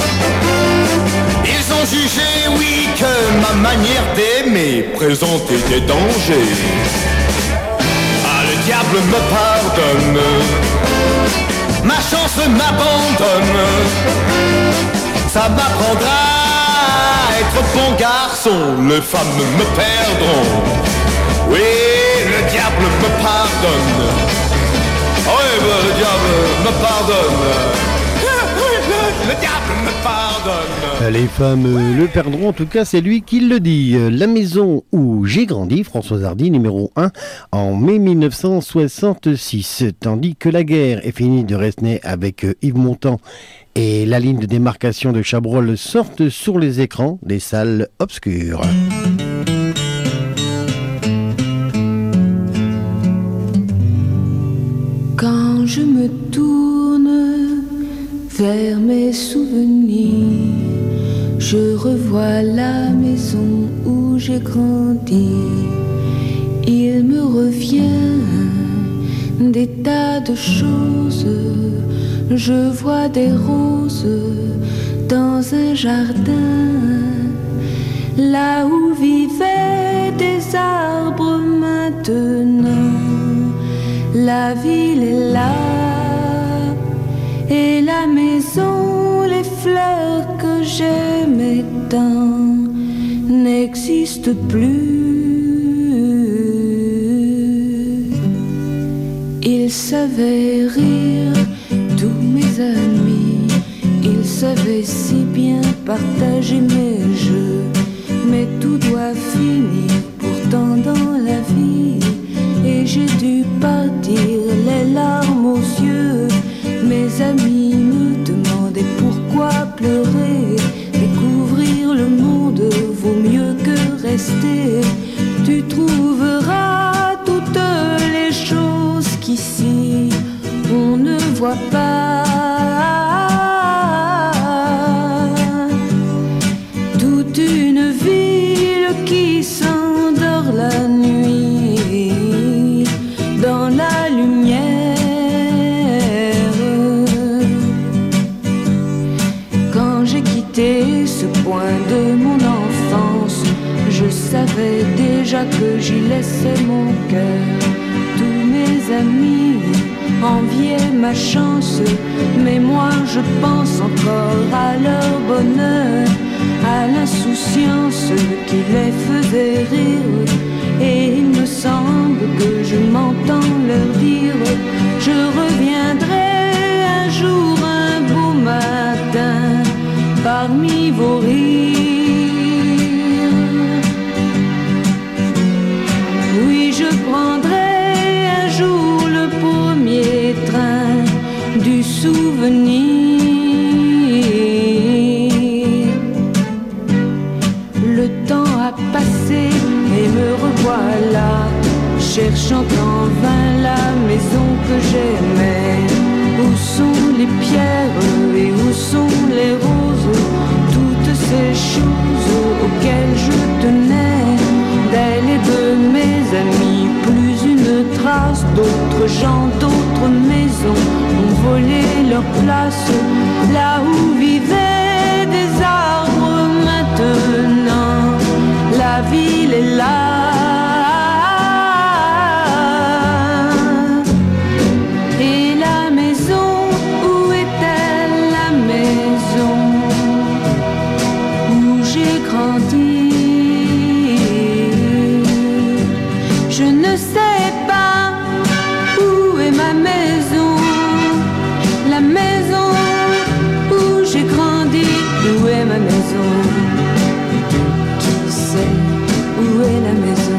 Ils ont jugé, oui, que ma manière d'aimer présentait des dangers. Ah, le diable me pardonne, ma chance m'abandonne. Ça m'apprendra à être bon garçon, les femmes me perdront. Oui, le diable me pardonne. Oui, ben, le diable me pardonne. Le diable me pardonne. Les femmes le perdront, en tout cas c'est lui qui le dit. La maison où j'ai grandi, Françoise Hardy, numéro un, en mai mille neuf cent soixante-six. Tandis que la guerre est finie de Resnais avec Yves Montand et la ligne de démarcation de Chabrol sortent sur les écrans des salles obscures. Quand je me tourne vers mes souvenirs, je revois la maison où j'ai grandi. Il me revient des tas de choses. Je vois des roses dans un jardin, là où vivaient des arbres maintenant. La ville est là, et la maison, les fleurs que j'aimais tant n'existent plus. Ils savaient rire, tous mes amis, ils savaient si bien partager mes jeux, mais tout doit finir pourtant dans la vie. Et j'ai dû partir les larmes aux yeux. Mes amis me demandaient pourquoi pleurer. Découvrir le monde vaut mieux que rester. Tu trouveras toutes les choses qu'ici on ne voit pas. Toute une ville qui s'endort la nuit dans la lumière. Quand j'ai quitté ce point de mon enfance, je savais déjà que j'y laissais mon cœur. Tous mes amis enviaient ma chance, mais moi je pense encore à leur bonheur, à l'insouciance qui les faisait rire. Et il me semble que je m'entends leur dire: je reviendrai un jour, un beau matin, parmi vos rires. Oui, je prendrai un jour le premier train du souvenir. Le temps a passé et me revoilà, cherchant en vain la maison que j'aimais. Où sont les pierres et où sont les roses, toutes ces choses auxquelles je tenais. D'elle et de mes amis, plus une trace. D'autres gens, d'autres maisons ont volé leur place. Là où vivaient des arbres maintenant, la ville est là. Et la maison, où est-elle, la maison où j'ai grandi? Je ne sais pas où est ma maison, la maison où j'ai grandi. Où est ma maison? Qui sait où est la maison?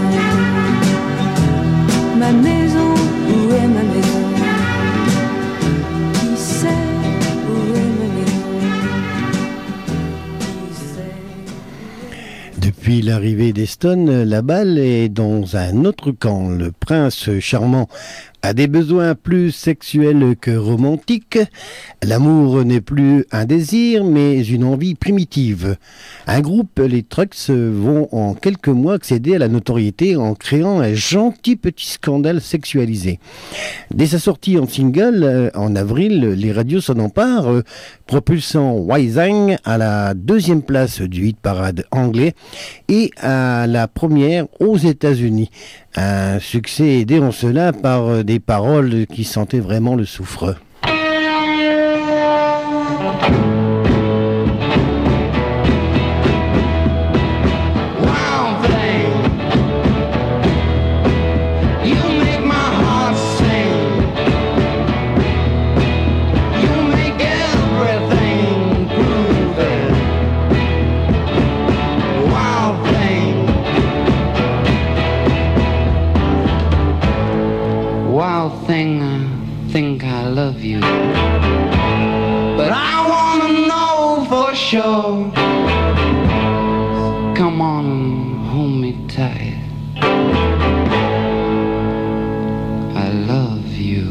Ma maison, où est ma maison? Qui sait où est ma maison? Qui sait? Depuis l'arrivée des Stones, la balle est dans un autre camp. Le prince charmant a des besoins plus sexuels que romantiques. L'amour n'est plus un désir, mais une envie primitive. Un groupe, les Trucks, vont en quelques mois accéder à la notoriété en créant un gentil petit scandale sexualisé. Dès sa sortie en single, en avril, les radios s'en emparent, propulsant Wising à la deuxième place du hit parade anglais et à la première aux États-Unis. Un succès aidé en cela par des paroles qui sentaient vraiment le soufre. Thing, I think I love you, but I wanna know for sure. Come on and hold me tight. I love you.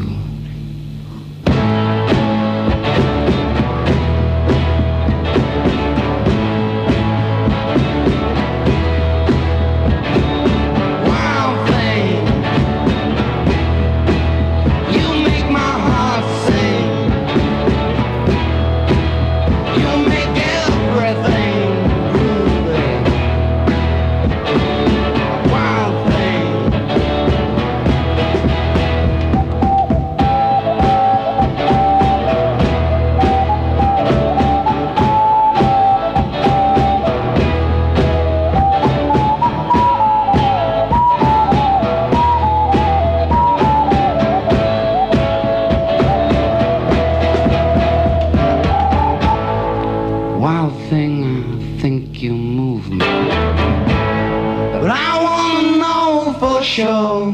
Sure.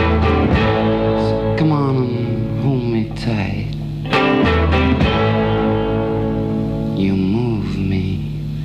Come on and hold me tight. You move me.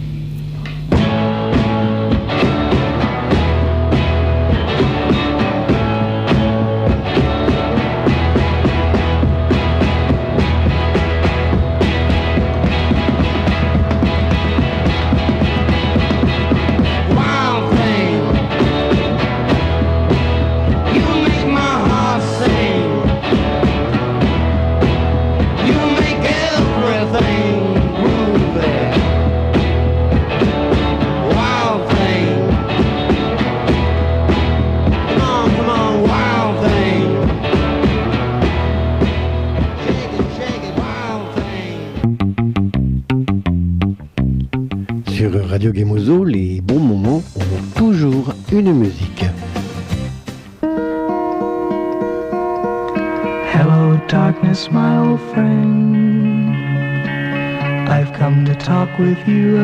Radio Gemozo, les bons moments ont toujours une musique. Hello darkness, my old friend, I've come to talk with you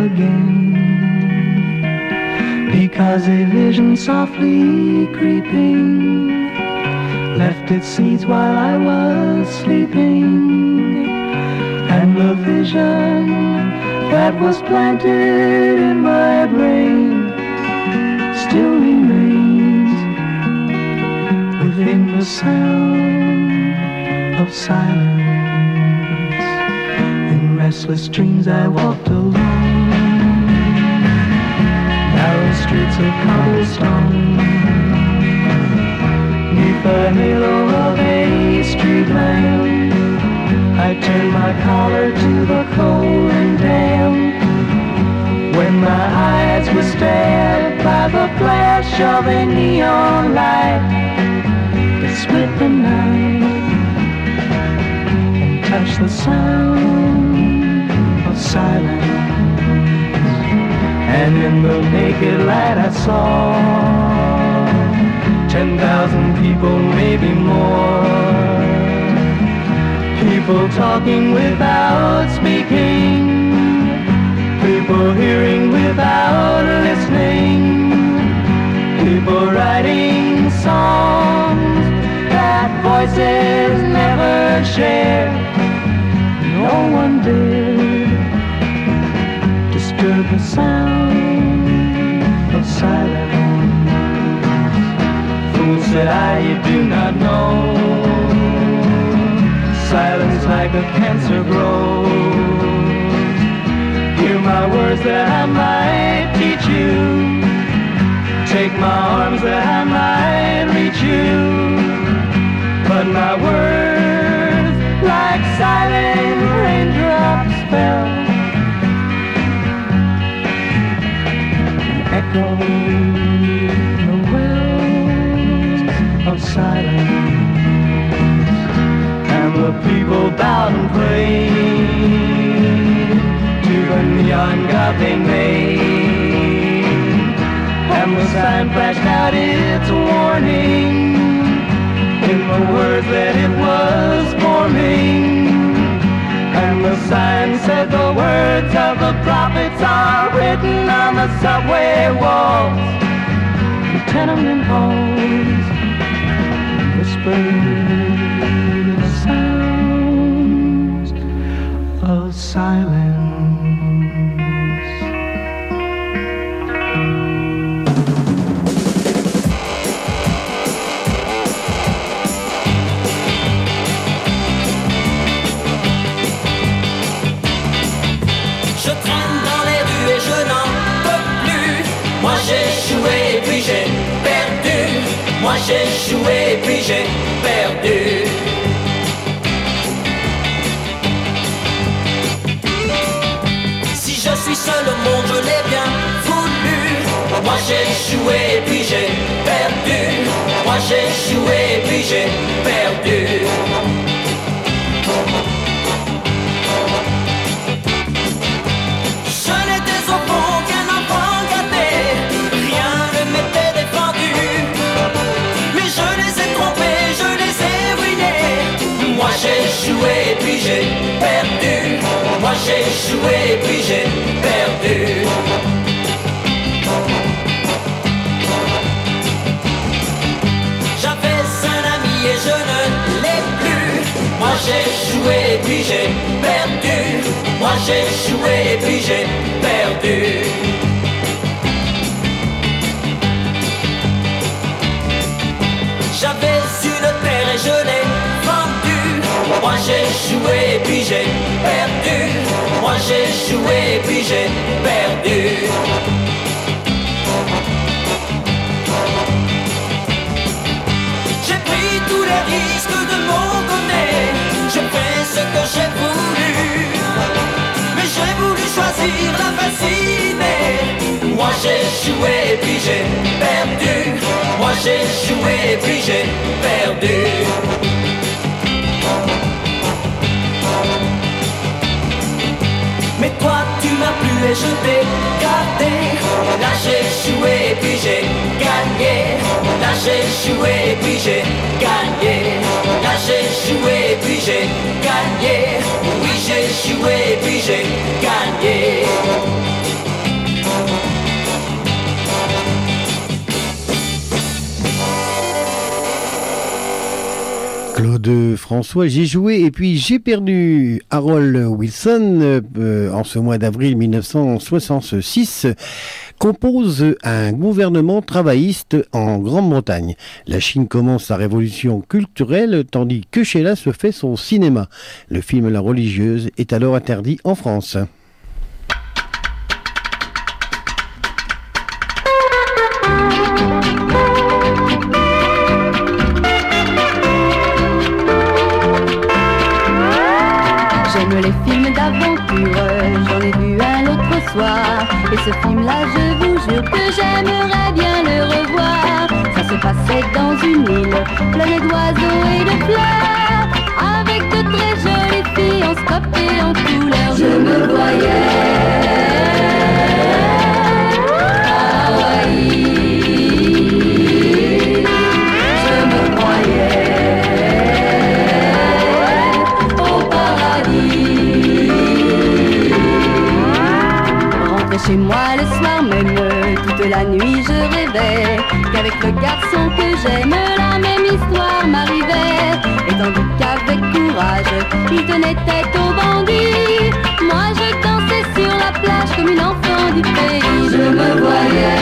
again, because a vision softly creeping left its seeds while I was sleeping, and the vision that was planted in my brain still remains within the sound of silence. In restless dreams I walked alone, narrow streets of cobblestone, neath the halo of a street lamp. I turned my collar to the cold and damp, when my eyes were stared by the flash of a neon light that split the night and touched the sound of silence. And in the naked light I saw ten thousand people, maybe more, people talking without speaking, people hearing without listening, people writing songs that voices never share. No one dared disturb the sound of silence. Fool, said I, you do not know the cancer grows. Hear my words that I might teach you. Take my arms that I might reach you. But my words, like silent raindrops, fell and echoed the wells of silence. And the people bowed and prayed to the neon god they made. And the sign flashed out its warning in the words that it was forming. And the sign said the words of the prophets are written on the subway walls and tenement halls. Whispered the sounds of silence. Moi j'ai joué puis j'ai perdu. Si je suis seul au monde je l'ai bien voulu. Moi j'ai joué puis j'ai perdu. Moi j'ai joué puis j'ai perdu. Je n'étais au fond qu'un enfant gâté. Rien ne m'était défendu. Je les ai trompés, je les ai ruinés. Moi j'ai joué puis j'ai perdu. Moi j'ai joué puis j'ai perdu. J'avais un ami et je ne l'ai plus. Moi j'ai joué puis j'ai perdu. Moi j'ai joué puis j'ai perdu. J'avais une terre et je l'ai vendue. Moi j'ai joué puis j'ai perdu. Moi j'ai joué puis j'ai perdu. J'ai pris tous les risques de mon côté. J'ai fait ce que j'ai voulu. Mais j'ai voulu choisir la facilité. Moi j'ai joué puis j'ai perdu. Moi j'ai joué puis j'ai perdu. Mais toi tu m'as plu et je t'ai gardé. Là j'ai joué puis j'ai gagné. Là j'ai joué puis j'ai gagné. Là j'ai joué puis j'ai gagné. Oui j'ai joué puis j'ai gagné. Claude François, j'ai joué et puis j'ai perdu. Harold Wilson, euh, en ce mois d'avril mille neuf cent soixante-six, compose un gouvernement travailliste en Grande-Bretagne. La Chine commence sa révolution culturelle tandis que Sheila se fait son cinéma. Le film La religieuse est alors interdit en France. J'aime les films d'aventure, j'en ai vu un l'autre soir. Et ce film-là, je vous jure que j'aimerais bien le revoir. Ça se passait dans une île, pleine d'oiseaux et de fleurs, avec de très jolies filles en stop et en couleur. Je me voyais à Hawaï, je me croyais chez moi le soir même, toute la nuit je rêvais qu'avec le garçon que j'aime la même histoire m'arrivait. Et tandis qu'avec courage il tenait tête aux bandits, moi je dansais sur la plage comme une enfant du pays. Je me voyais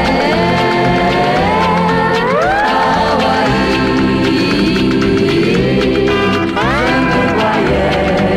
à Hawaï, je me voyais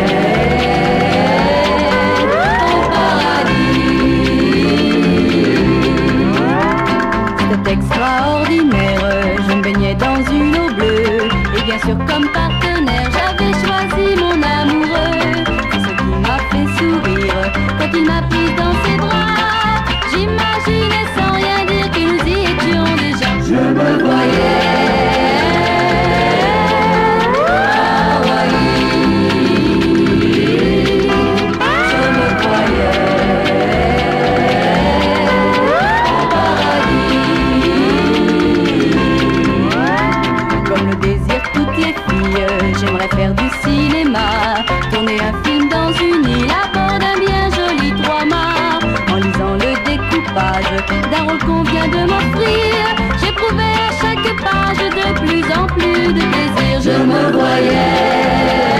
quand il m'a prise dans ses bras. J'imaginais sans rien dire que nous y étions déjà. Je me voyais j'aimerais faire du cinéma, tourner un film dans une île à bord d'un bien joli trois-mâts. En lisant le découpage d'un rôle qu'on vient de m'offrir, j'éprouvais à chaque page de plus en plus de plaisir. Je me voyais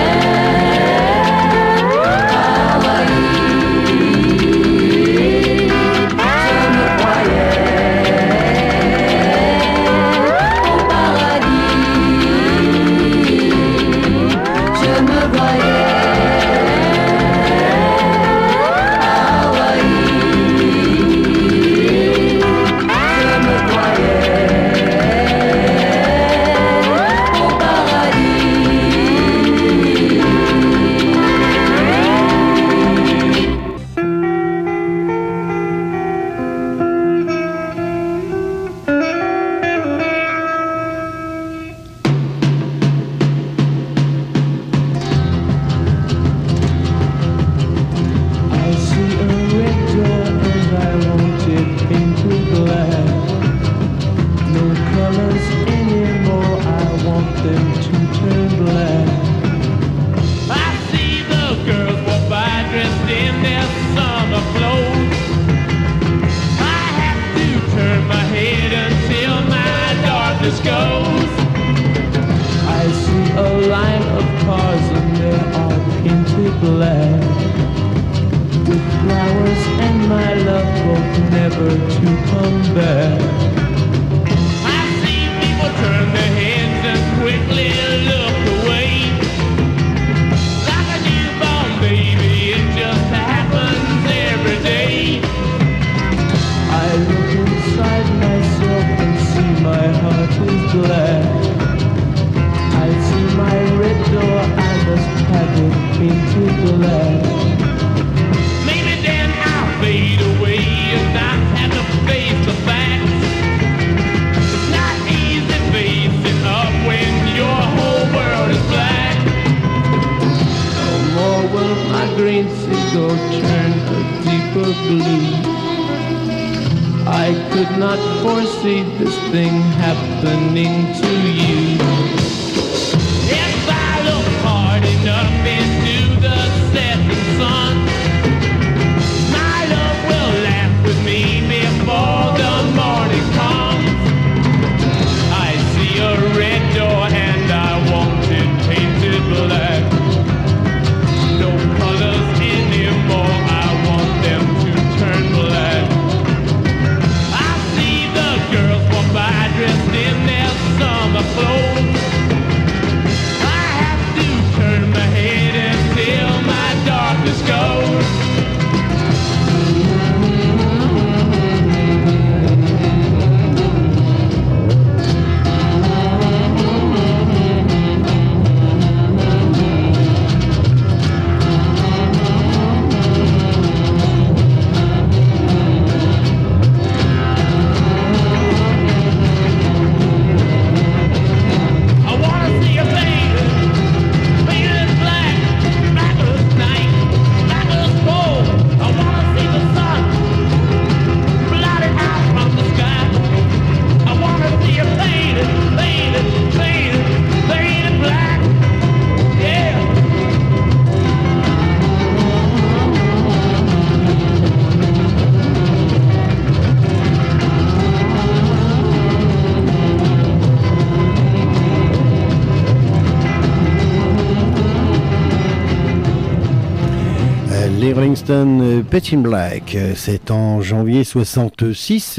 Rolling Stones, Pitch Black. C'est en janvier soixante-six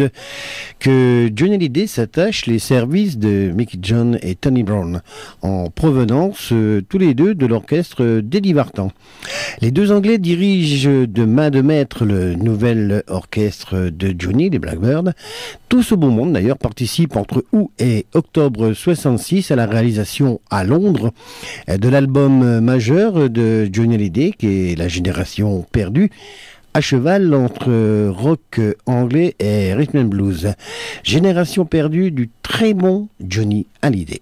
que Johnny Hallyday s'attache les services de Mick John et Tony Brown, en provenance euh, tous les deux de l'orchestre d'Eddie Vartan. Les deux Anglais dirigent de main de maître le nouvel orchestre de Johnny, les Blackbirds. Tous au beau monde d'ailleurs participent entre août et octobre soixante-six à la réalisation à Londres de l'album majeur de Johnny Hallyday, qui est La Génération Perdue, à cheval entre rock anglais et rhythm and blues. Génération perdue du très bon Johnny Hallyday.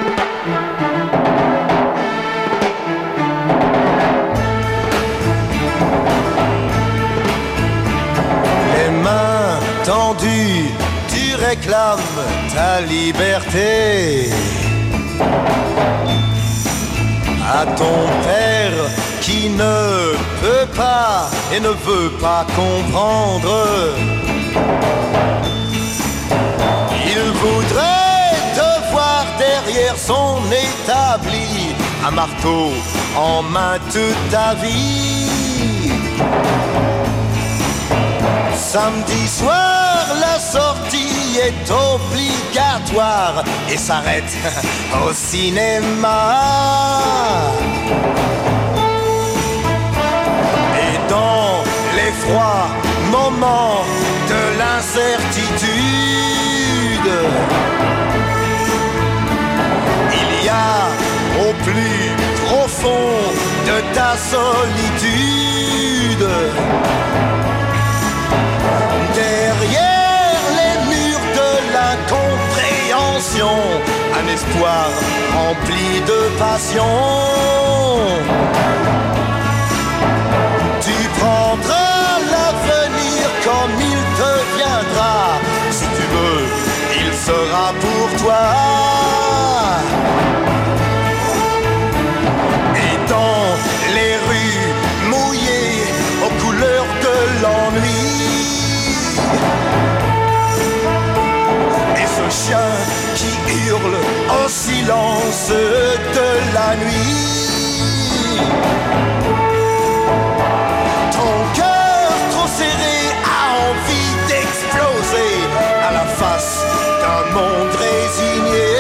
Les mains tendues, tu réclames ta liberté. À ton père qui ne peut pas et ne veut pas comprendre. Il voudrait te voir derrière son établi, un marteau en main toute ta vie. Samedi soir, la sortie est obligatoire et s'arrête au cinéma. Et dans les froids moments de l'incertitude, il y a au plus profond de ta solitude, derrière les murs de l'incompréhension, un espoir rempli de passion. Tu prendras l'avenir comme il te viendra. Si tu veux, il sera pour toi. Et dans les rues mouillées aux couleurs de l'ennui, et ce chien qui hurle au silence de la nuit, ton cœur trop serré a envie d'exploser à la face d'un monde résigné.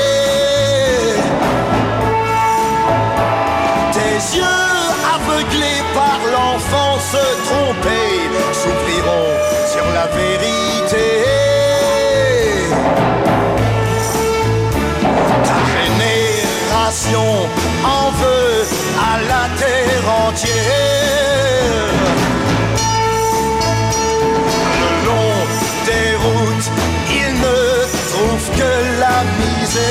Tes yeux aveuglés par l'enfance trompée s'ouvriront sur la vérité. Ta génération en veut à la terre entière. Le long des routes, il ne trouve que la misère.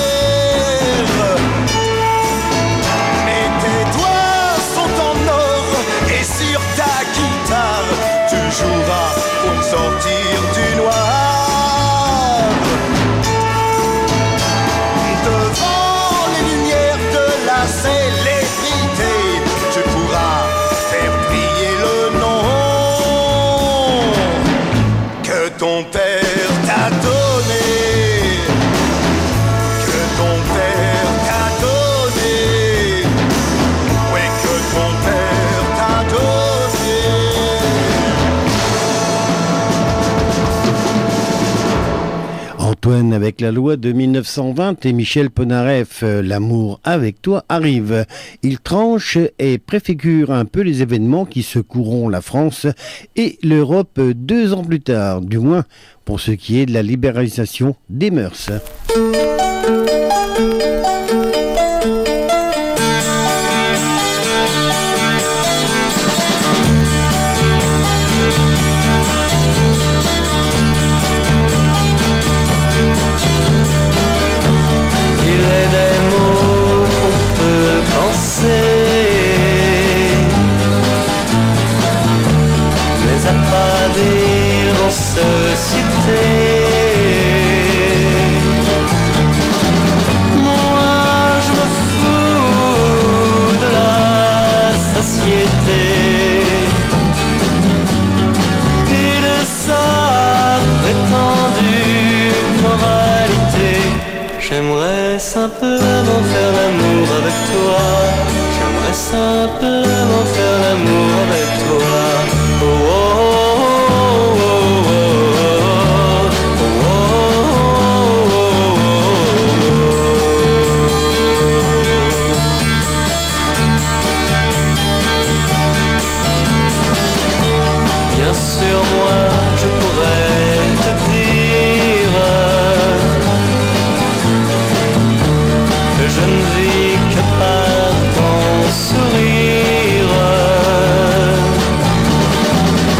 Mais tes doigts sont en or et sur ta guitare, tu joueras pour sortir du noir. Devant les lumières de la célébrité, tu pourras faire briller le nom que ton père t'a donné, que ton père t'a donné, oui, que ton père t'a donné. Antoine avec la loi de mille neuf cent vingt et Michel Polnareff, L'amour avec toi arrive. Il tranche et préfigure un peu les événements qui secoueront la France et l'Europe deux ans plus tard, du moins pour ce qui est de la libéralisation des mœurs. Mais à pas dire en société. Moi je me fous de la société et de sa prétendue moralité. J'aimerais simplement faire l'amour avec toi. J'aimerais simplement faire l'amour avec toi. Oh, oh, oh, oh, oh, oh. Bien sûr, moi, je pourrais te dire que je ne vis que par ton sourire.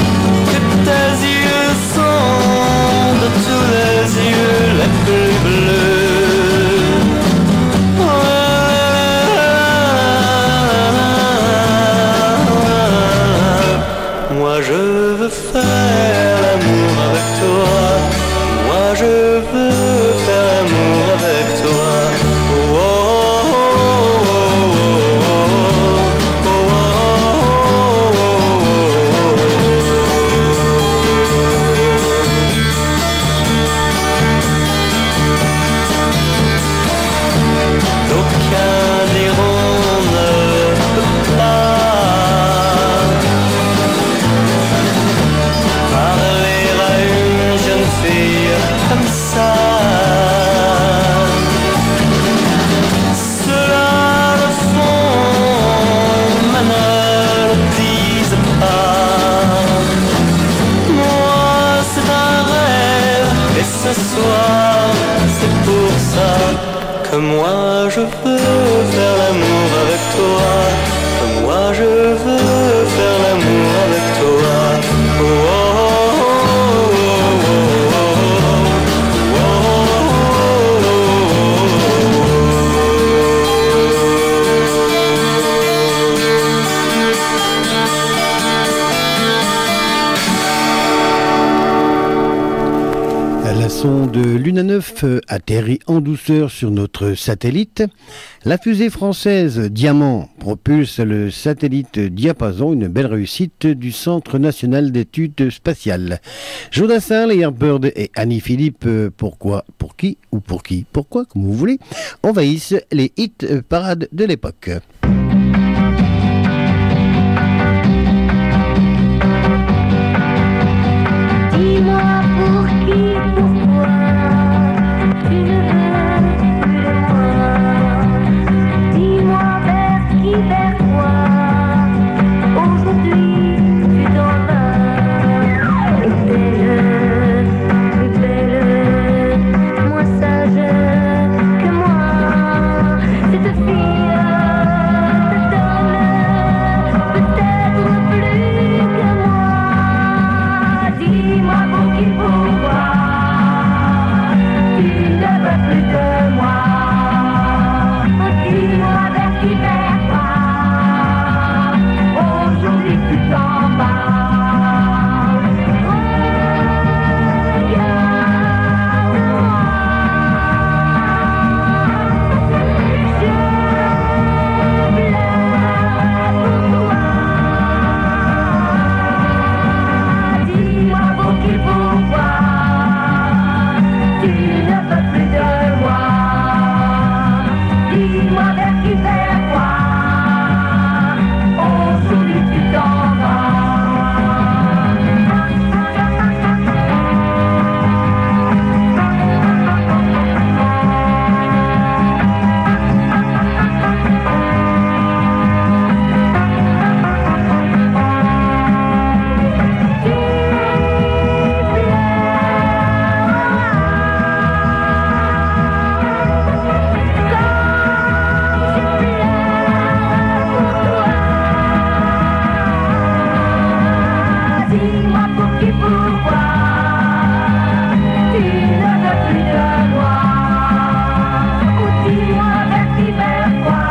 veux faire l'amour avec toi. Moi je veux faire l'amour avec toi. Oh, oh, oh, oh, oh, oh, d'aucuns diront ne peut pas parler à une jeune fille comme ça. Cela le fond, mais ne le dise pas. Moi c'est un rêve et ce soir c'est pour ça que moi je veux faire l'amour avec toi. Que moi je veux faire l'amour avec toi. Oh, oh, oh, oh, oh, oh, La sonde Luna neuf atterrit en douceur sur notre satellite. La fusée française Diamant propulse le satellite Diapason, une belle réussite du Centre national d'études spatiales. Jodassin, les Airbirds et Annie Philippe, pourquoi, pour qui ou pour qui, pourquoi, comme vous voulez, envahissent les hits parades de l'époque. Dis-moi pour qui, pourquoi tu ne veux plus de moi. Dis-moi vers qui, vers quoi aujourd'hui tu t'en vas. Et belle, plus belle, moins sage que moi. Cette fille te donne peut-être plus que moi. Dis-moi pour qui, pourquoi tu ne veux plus de moi. Dis-moi vers qui, vers quoi aujourd'hui tu t'en vas. Dis-moi pour qui, pourquoi tu ne veux plus de moi. Dis-moi vers qui, vers quoi aujourd'hui tu t'en vas. Dis-moi pour qui, pourquoi tu ne veux plus de moi. Ou dis-moi vers qui, vers quoi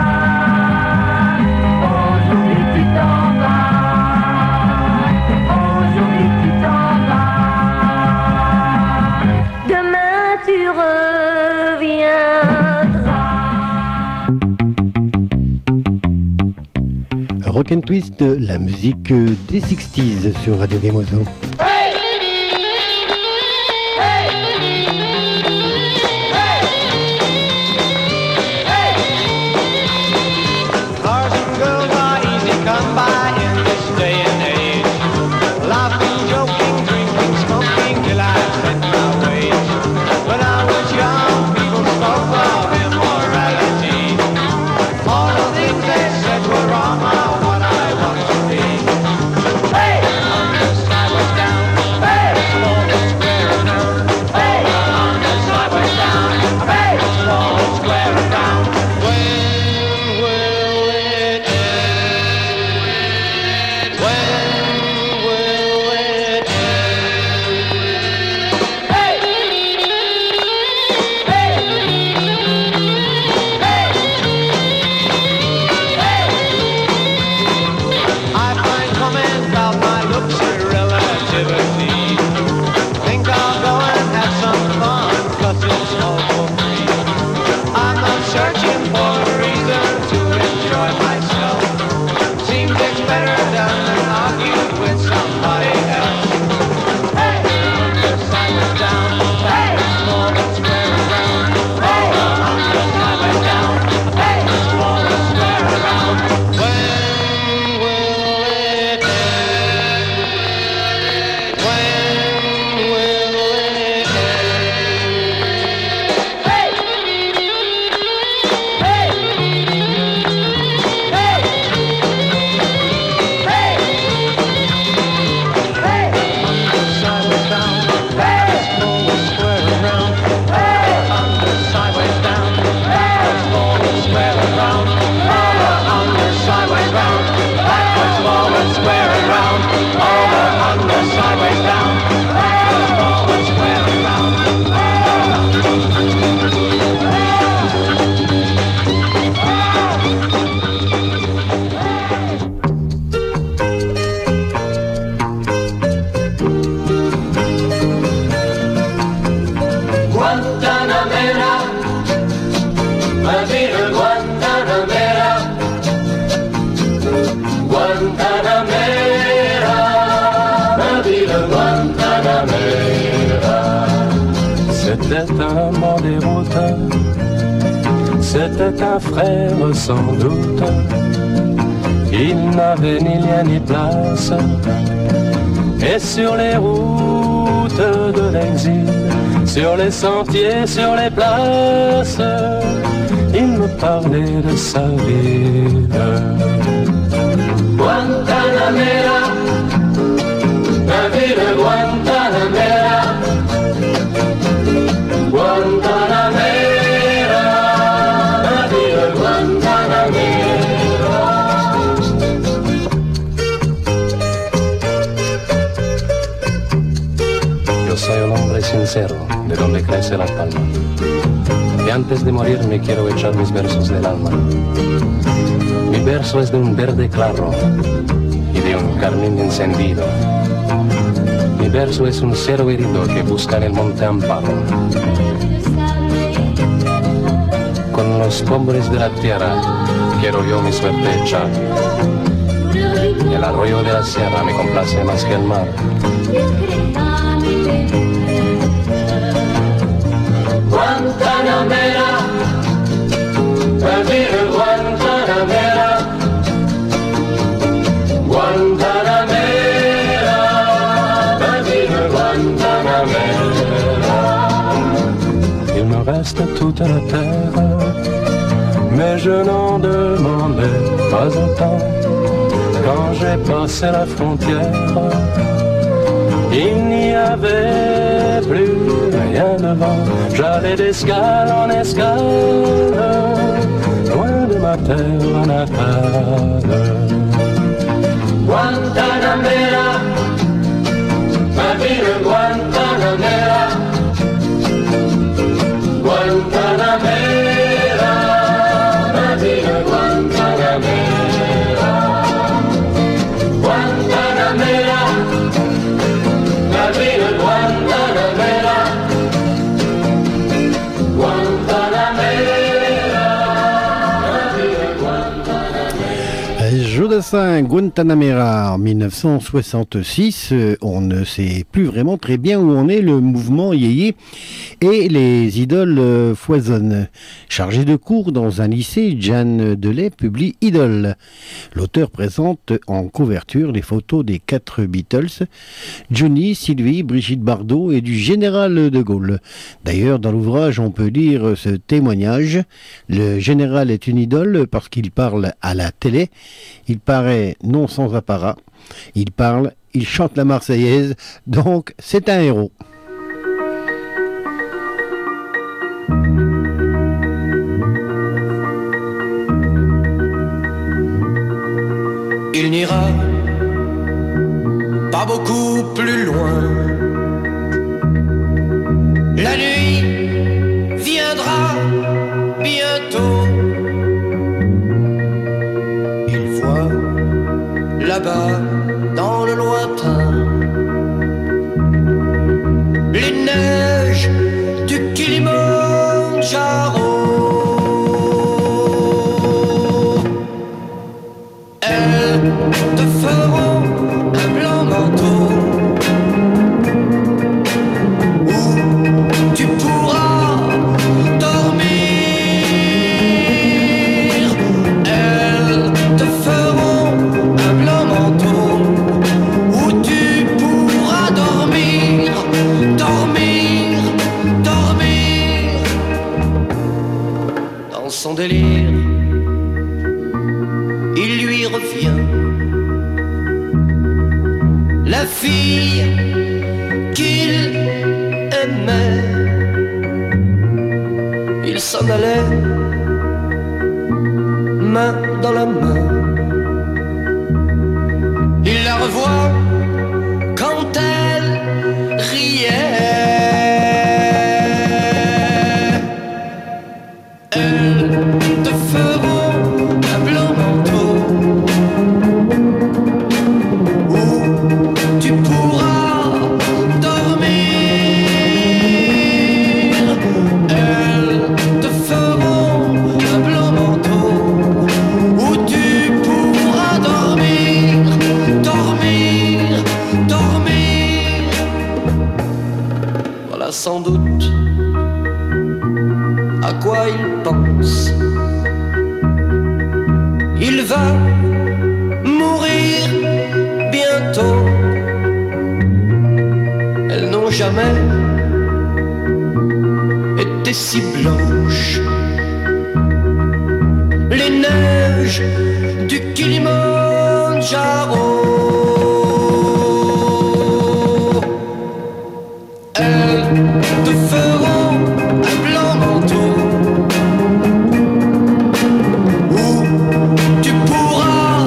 aujourd'hui tu t'en vas. Aujourd'hui tu t'en vas. Demain tu reviendras. Rock and Twist, la musique des sixties sur Radio Gamozo. Cars and girls are easy come by in this day and age. Laughing, joking, drinking, smoking till I spent my wage. When I was young, people spoke of immorality. All the things they said were wrong, are what I want to be. Hey! On the sky was down. C'était un bon déroutant, c'était un frère sans doute. Il n'avait ni lien ni place, et sur les routes de l'exil, sur les sentiers, sur les places, il me parlait de sa ville. Guantanamera, ma ville Guantanamera, Guantanamera, ma ville Guantanamera. Yo soy un hombre sincero, de donde crece la palma. Y antes de morir me quiero echar mis versos del alma. Mi verso es de un verde claro y de un carmín encendido. Mi verso es un cero herido que busca en el monte Amparo. Con los pobres de la tierra quiero yo mi suerte echar. El arroyo de la sierra me complace más que el mar. Guantanamera, ma ville Guantanamera, Guantanamera, ma ville Guantanamera. Il me reste toute la terre, mais je n'en demandais pas autant. Quand j'ai passé la frontière, il n'y avait plus rien devant. J'allais d'escale en escale, loin de ma terre natale. Guantanamera, ma ville Guantanamera, Guantanamera, ma ville Guantanamera, Guantanamera, ma ville Guantanamera, Guantanamera, ma ville Guantanamera. Jodassin, Guantanamera en mille neuf cent soixante-six, euh, on ne sait plus vraiment très bien où on est, le mouvement yéyé et les idoles euh, foisonnent. Chargé de cours dans un lycée, Jeanne Delay publie Idole. L'auteur présente en couverture les photos des quatre Beatles, Johnny, Sylvie, Brigitte Bardot et du général de Gaulle. D'ailleurs, dans l'ouvrage, on peut lire ce témoignage. Le général est une idole parce qu'il parle à la télé. Il paraît non sans apparat, il parle, il chante la Marseillaise, donc c'est un héros. Il n'ira pas beaucoup plus loin. La nuit viendra bientôt. Là-bas, dans le lointain, les neiges du Kilimandjaro. Elles te feront un blanc manteau où tu pourras dormir. Elles te feront un blanc manteau où tu pourras dormir, dormir, dormir. Dans son délire, il lui revient la fille qu'il aimait. Il s'en allait, main dans la main. Il la revoit quand elle riait. Elles te feront un blanc manteau où tu pourras dormir. Elles te feront un blanc manteau où tu pourras dormir, dormir, dormir. Voilà sans doute quoi il pense. Il va mourir bientôt. Elles n'ont jamais été si blanches. Les neiges du Kilimandjaro. Elles te feront un blanc manteau où tu pourras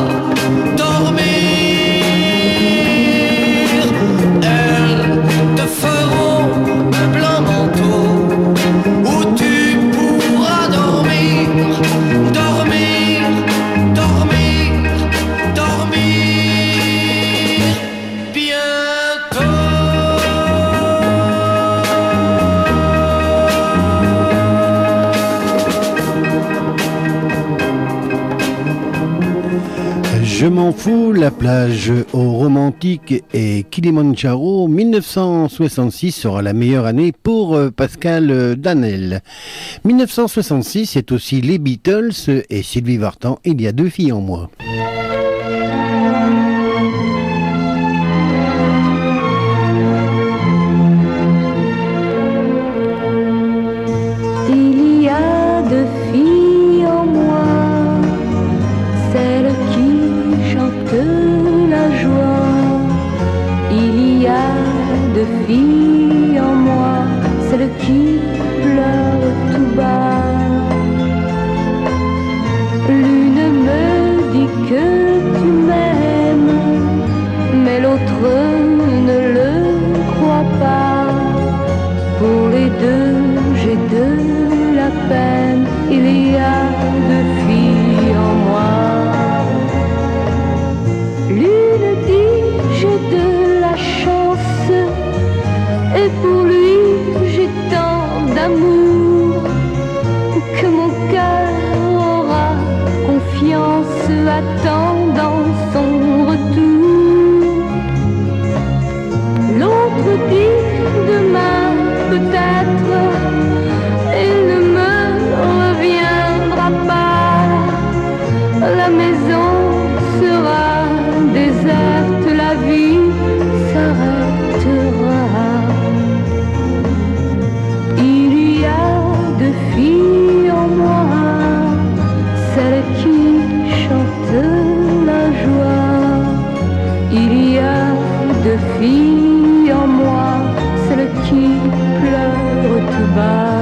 dormir. Elles te feront un blanc manteau où tu pourras dormir, dormir, dormir, dormir bientôt. Je m'en fous, la plage au romantique et Kilimandjaro mille neuf cent soixante-six sera la meilleure année pour Pascal Danel. mille neuf cent soixante-six, c'est aussi les Beatles et Sylvie Vartan, il y a deux filles en moi. Il y a deux filles en moi, celle qui chante la joie. Il y a deux filles en moi, celle qui pleure tout bas. L'une me dit que tu m'aimes, mais l'autre ne le croit pas. Pour les deux, j'ai de la peine, il y a deux filles en moi. L'une dit j'ai de la chance, et pour lui j'ai tant d'amour, que mon cœur aura confiance, attendant son retour. L'autre dit demain peut-être, il ne me reviendra pas. La maison sera déserte, la vie s'arrêtera. Il y a deux filles en moi, celle qui chante la joie. Il y a deux filles en moi, celle qui pleure tout bas.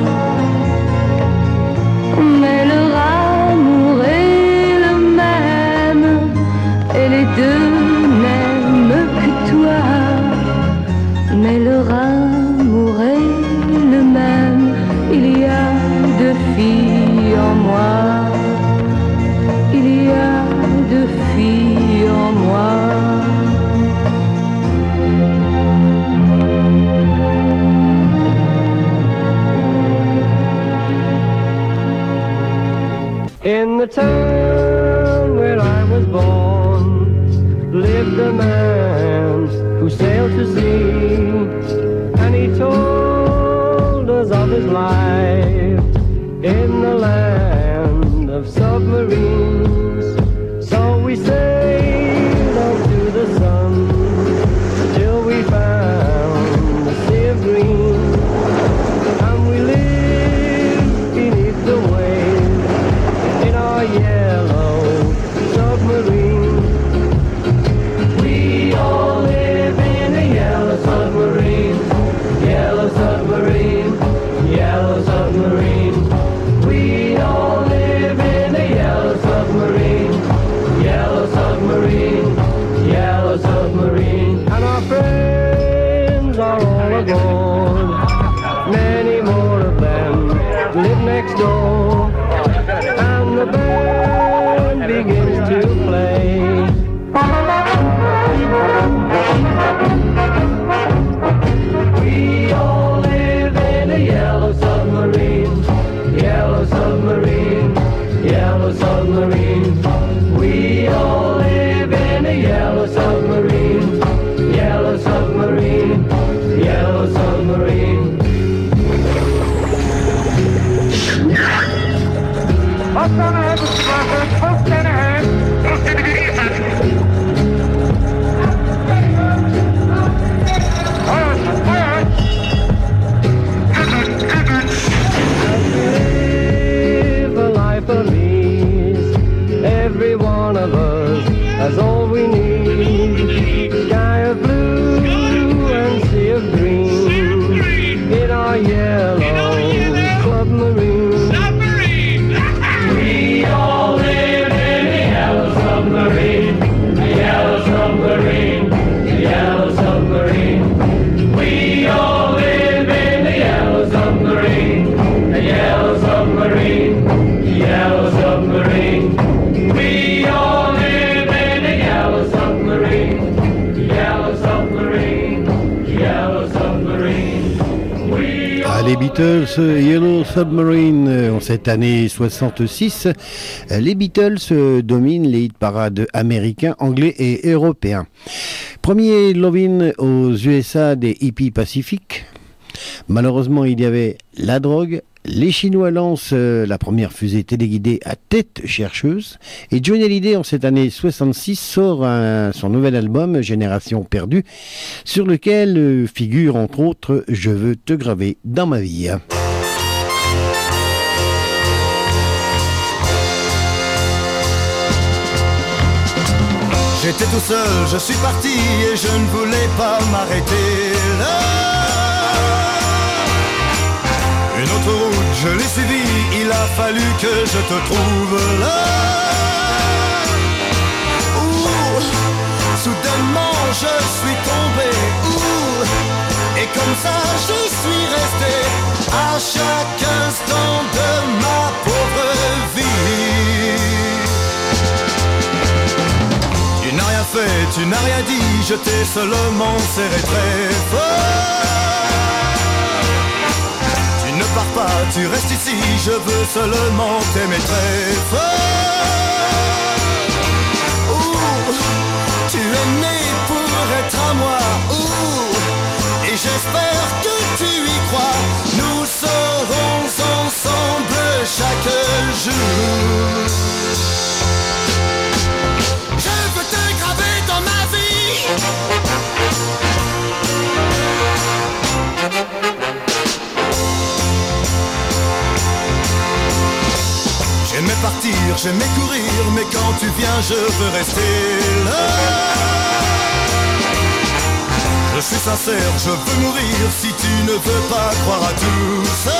Mais leur amour est le même, et les deux n'aiment que toi. Mais leur amour est le même, il y a deux filles en moi. Il y a deux filles en moi. In the town where I was born lived a man who sailed to sea, and he told us of his life in the land of submarines. So we sailed out to the sun till we found the sea of green, and we lived beneath the waves in our yellow submarine. We all live in a yellow submarine, yellow submarine, yellow submarine. We all live in a yellow submarine, yellow submarine, yellow submarine. And our friends are all aboard, many more of them live next door, and the band begins to play. We all live in a yellow submarine, yellow submarine, yellow submarine. We all live in a yellow submarine, yellow submarine, yellow submarine. Les Beatles, Yellow Submarine, en cette année soixante-six, les Beatles dominent les hit parades américains, anglais et européens. Premier Lovin' aux U S A des hippies pacifiques. Malheureusement, il y avait la drogue. Les Chinois lancent euh, la première fusée téléguidée à tête chercheuse. Et Johnny Hallyday, en cette année soixante-six, sort un, son nouvel album, Génération perdue, sur lequel euh, figure entre autres « Je veux te graver dans ma vie ». J'étais tout seul, je suis parti et je ne voulais pas m'arrêter là. Une autre route, je l'ai suivie, il a fallu que je te trouve là. Ouh, soudainement je suis tombé, ouh, et comme ça je suis resté à chaque instant de ma pauvre vie. Tu n'as rien fait, tu n'as rien dit, je t'ai seulement serré très fort. Ne pars pas, tu restes ici, je veux seulement t'aimer très fort. Ouh, tu es né pour être à moi, ouh, et j'espère que tu y crois. Nous serons ensemble chaque jour. Je veux te graver dans ma vie. J'aimais partir, j'aimais courir, mais quand tu viens, je veux rester là. Je suis sincère, je veux mourir si tu ne veux pas croire à tout ça.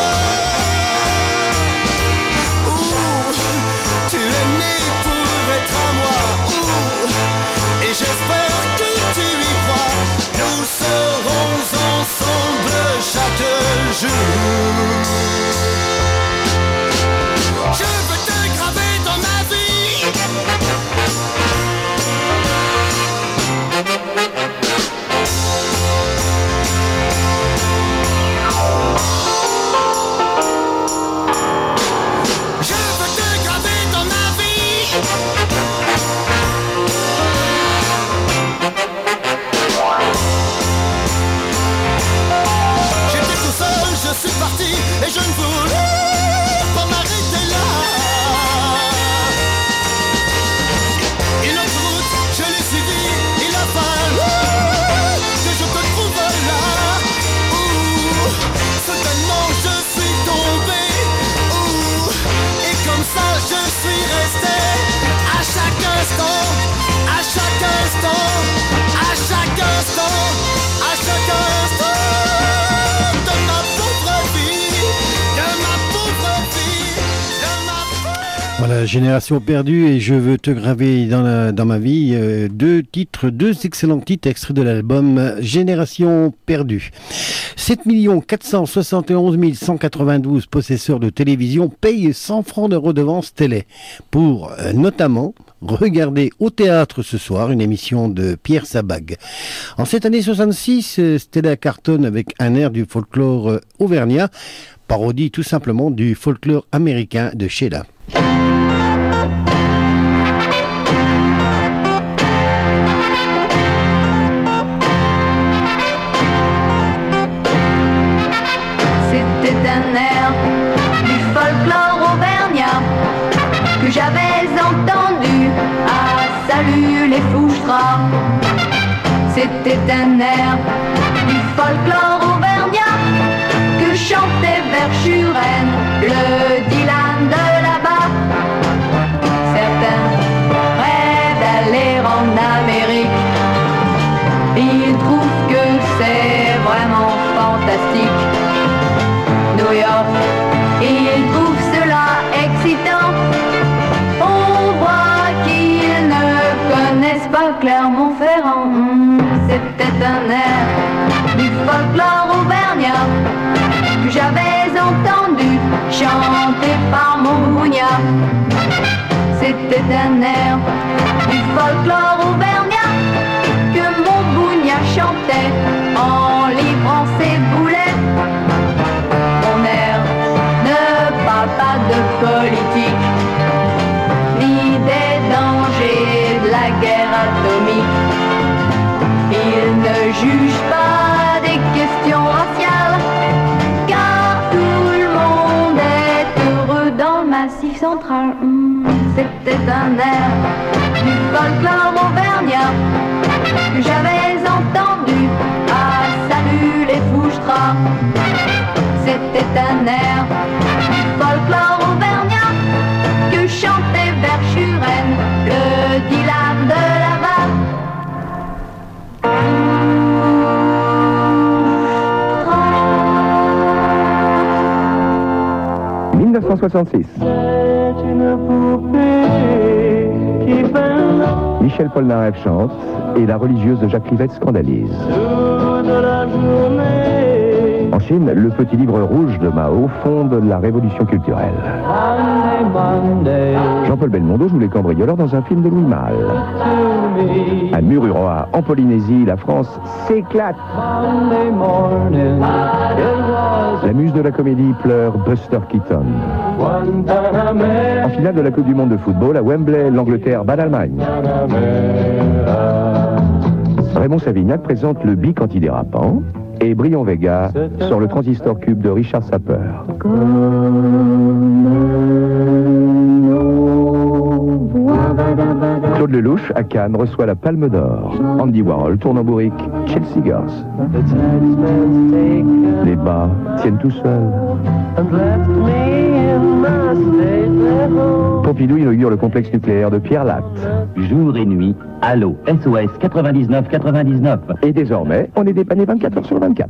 Ouh, tu es né pour être à moi, ouh, et j'espère que tu y crois. Nous serons ensemble chaque jour. Je veux te graver dans ma vie. Je veux te graver dans ma vie. J'étais tout seul, je suis parti et je ne voulais pas m'arrêter là. Une autre route, je l'ai suivie, il a fallu que je te trouve là. Ouh, soudainement je suis tombé, ouh, et comme ça je suis resté à chaque instant, à chaque instant, à chaque instant, à chaque instant de ma pauvre vie, de ma pauvre vie, de ma pauvre... Voilà, Génération perdue et Je veux te graver dans, la, dans ma vie, euh, deux titres, deux excellents titres extraits de l'album Génération perdue. sept millions quatre cent soixante et onze mille cent quatre-vingt-douze possesseurs de télévision payent cent francs de redevance télé pour euh, notamment regarder au théâtre ce soir une émission de Pierre Sabag. En cette année soixante-six, euh, Stella cartonne avec un air du folklore euh, auvergnat, parodie tout simplement du folklore américain de Sheila. C'était un air du folklore auvergnat que j'avais entendu à Salut les Fouchtras. C'était un air du folklore auvergnat que chantait Verschuren, le Dylan de là-bas. Certains rêvent d'aller en Amérique, ils trouvent que c'est vraiment fantastique. New York, ils trouvent cela excitant. On voit qu'ils ne connaissent pas Clermont-Ferrand. Mmh, c'était un air du folklore auvergnat que j'avais entendu chanter par mon Bougna. C'était un air du folklore auvergnat que mon Bougna chantait en livrant ses boulettes. sodomie. Il ne juge pas des questions raciales, car tout le monde est heureux dans le Massif central. Mmh, c'était un air du folklore auvergnat que j'avais entendu à Salut les Fouchtras. C'était un air du folklore auvergnat que chantait Verschuren, le dealer de là-bas. dix-neuf cent soixante-six. C'est une poupée qui fait Michel Polnareff chante et la religieuse de Jacques Rivette scandalise. toute la journée. En Chine, le petit livre rouge de Mao fonde la révolution culturelle. Monday, Monday, Jean-Paul Belmondo joue les cambrioleurs dans un film de Louis Malle. to me. À Mururoa, en Polynésie, la France s'éclate. Monday morning, it was La muse de la comédie pleure Buster Keaton. Guantanamera. En finale de la Coupe du Monde de football, à Wembley, l'Angleterre bat l'Allemagne. Raymond Savignac présente le bic antidérapant et Brion Vega sur le transistor cube de Richard Sapper. Claude Lelouch, à Cannes, reçoit la Palme d'Or. Andy Warhol tourne en bourrique Chelsea Girls. Les bas tiennent tout seuls. Pompidou inaugure le complexe nucléaire de Pierre Latte. Jour et nuit, allô, S O S quatre-vingt-dix-neuf quatre-vingt-dix-neuf. Et désormais, on est dépanné vingt-quatre heures sur vingt-quatre.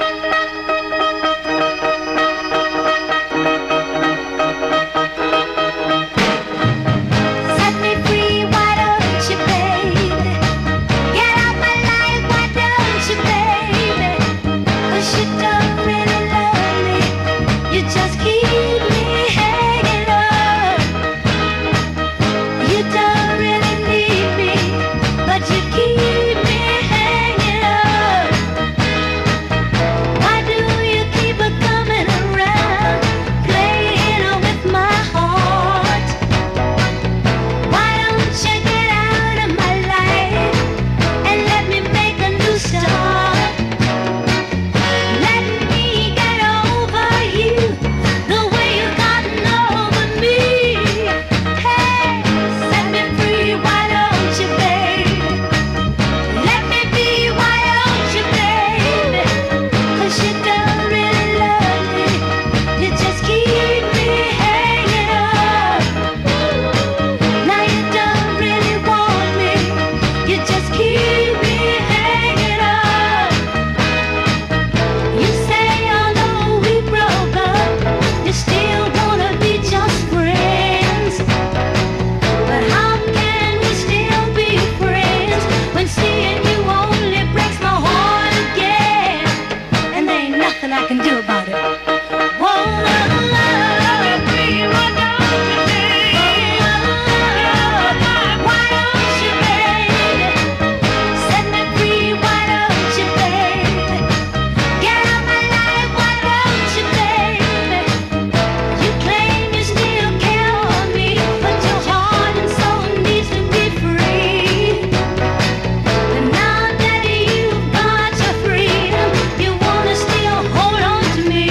Set me free, why don't you, baby? Get out my life, why don't you, baby? 'Cause you don't really love me, you just keep me hanging on. You don't really need me, but you keep me hanging on. Why do you keep a coming around, playing with my heart? Why don't you get out of my life and let me make a new start? Let me get over you the way you've gotten over me. Hey, set me free, why don't you, baby? Let me be, why don't you, baby? 'Cause you don't really love me, you just keep me hanging on. Now you don't really want me, you just keep me hanging on. You say, although we broke up, you still wanna be just friends. But how can we still be friends when seeing you only breaks my heart again? And there ain't nothing I can do about it. Whoa, love me, why don't you, baby? Why don't you, baby? Set me free, why don't you, baby? Get out my life, why don't you, baby? You claim you still care for me, but your heart and soul needs to be free. And now that you've got your freedom, you wanna still hold on to me.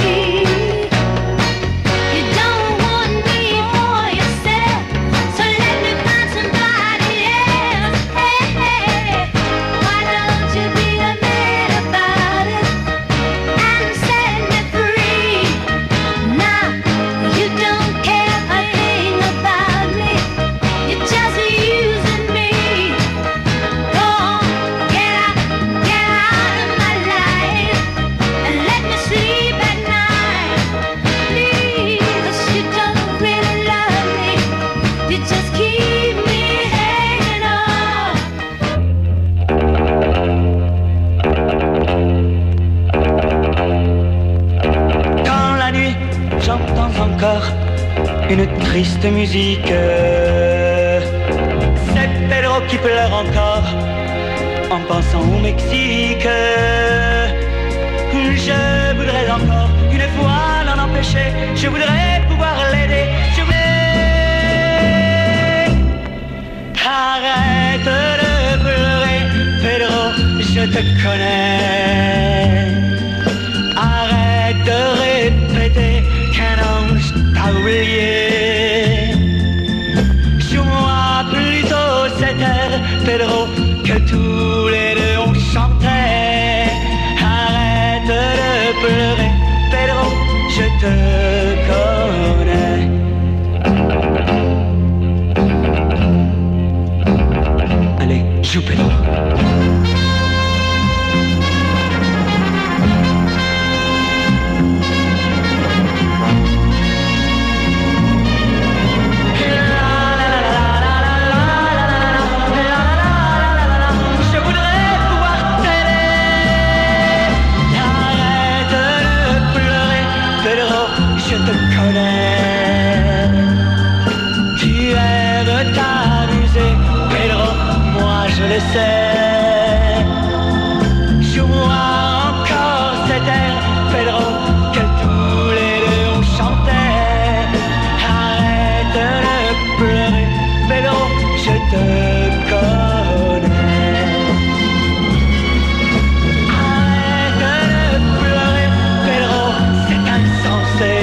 You don't want me for yourself, so let me find somebody else. Hey, hey, why don't you be a man about it and set me free? Now you don't care a thing about me, you're just using me. Go on, get out, get out of my life and let me sleep at night. Please, 'cause you don't really love me, you just keep me hanging on. Dans la nuit, j'entends encore une triste musique. C'est Pedro qui pleure encore en pensant au Mexique. Je voudrais encore une fois l'en empêcher, je voudrais pouvoir l'aider, je voudrais. Arrête de pleurer. connais. Arrête de répéter qu'un ange t'a oublié. Joue-moi plutôt cet air, Pedro, que tous les deux on chantait. Arrête de pleurer, Pedro, je te connais. Allez, joue Pedro. Je te connais. Tu aimes t'amuser, Pedro, moi je le sais. Joue-moi encore cet air, Pedro, que tous les deux on chantait. Arrête de pleurer, Pedro, je te connais. Arrête de pleurer, Pedro, c'est insensé.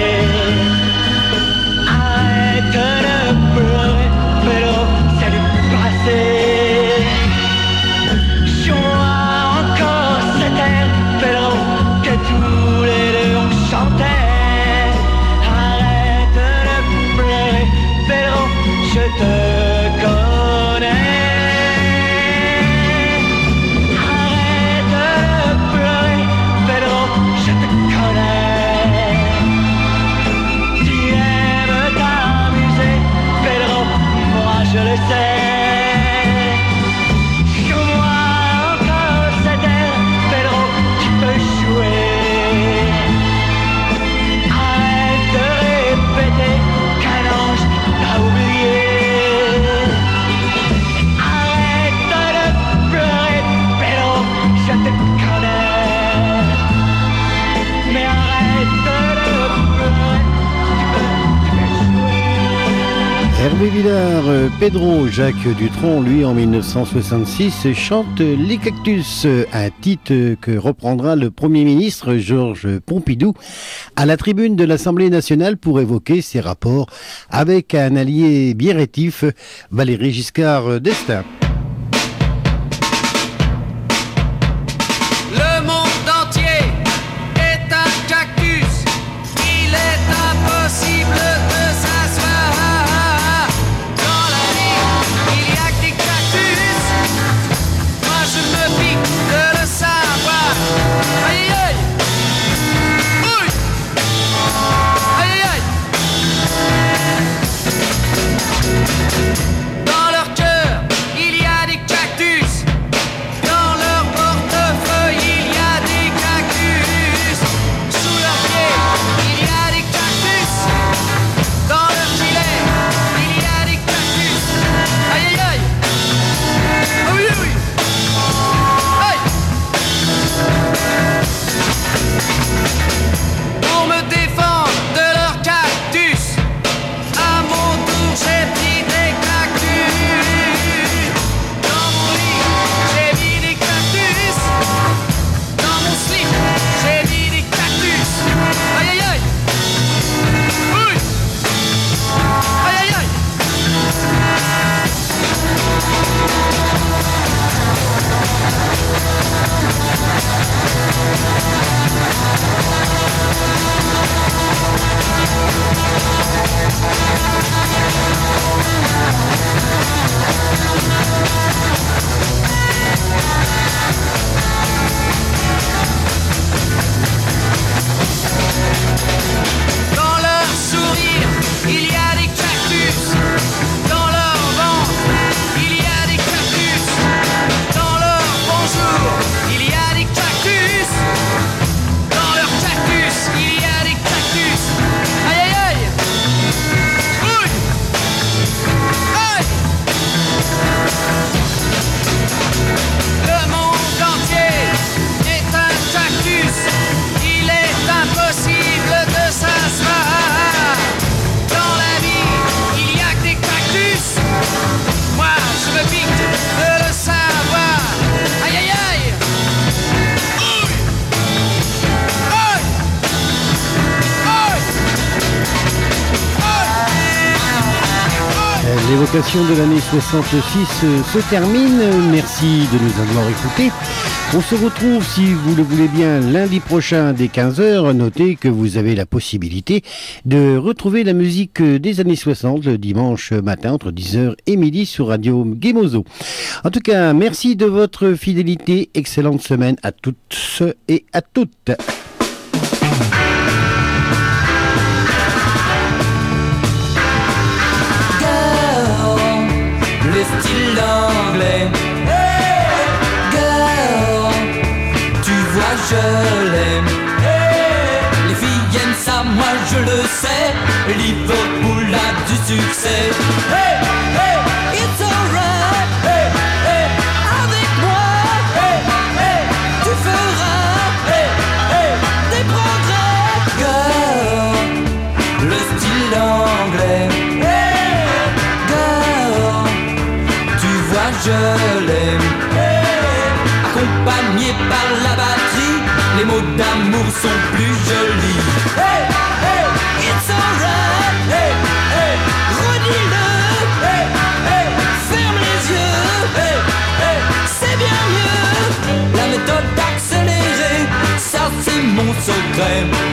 Hervé Villard, Pedro, Jacques Dutronc, lui en mille neuf cent soixante-six, chante Les Cactus, un titre que reprendra le Premier ministre Georges Pompidou à la tribune de l'Assemblée nationale pour évoquer ses rapports avec un allié bien rétif, Valéry Giscard d'Estaing. Le monde entier est un cactus, il est impossible de s'asseoir. Dans la vie, il y a que des cactus, moi je me pique de le savoir. Aïe aïe, ouille, aïe aïe. Dans leur cœur, il y L'évocation de l'année soixante-six se termine. Merci de nous avoir écoutés. On se retrouve, si vous le voulez bien, lundi prochain dès quinze heures. Notez que vous avez la possibilité de retrouver la musique des années soixante le dimanche matin entre dix heures et midi sur Radio Gemozo. En tout cas, merci de votre fidélité. Excellente semaine à toutes et à toutes. Le style anglais. Hey, girl, tu vois, je l'aime. Hey, les filles aiment ça, moi je le sais. Liverpool a du succès. Hey, hey, it's alright. Hey, hey, avec moi. Hey, hey, tu feras hey, hey, des progrès. Girl, le style anglais. Je l'aime, hey, accompagné par la batterie, les mots d'amour sont plus jolis. Hey, hey, it's alright, hey, hey, redis-le, hey, hey, ferme les yeux, hey, hey, c'est bien mieux. La méthode accélérée, ça c'est mon secret.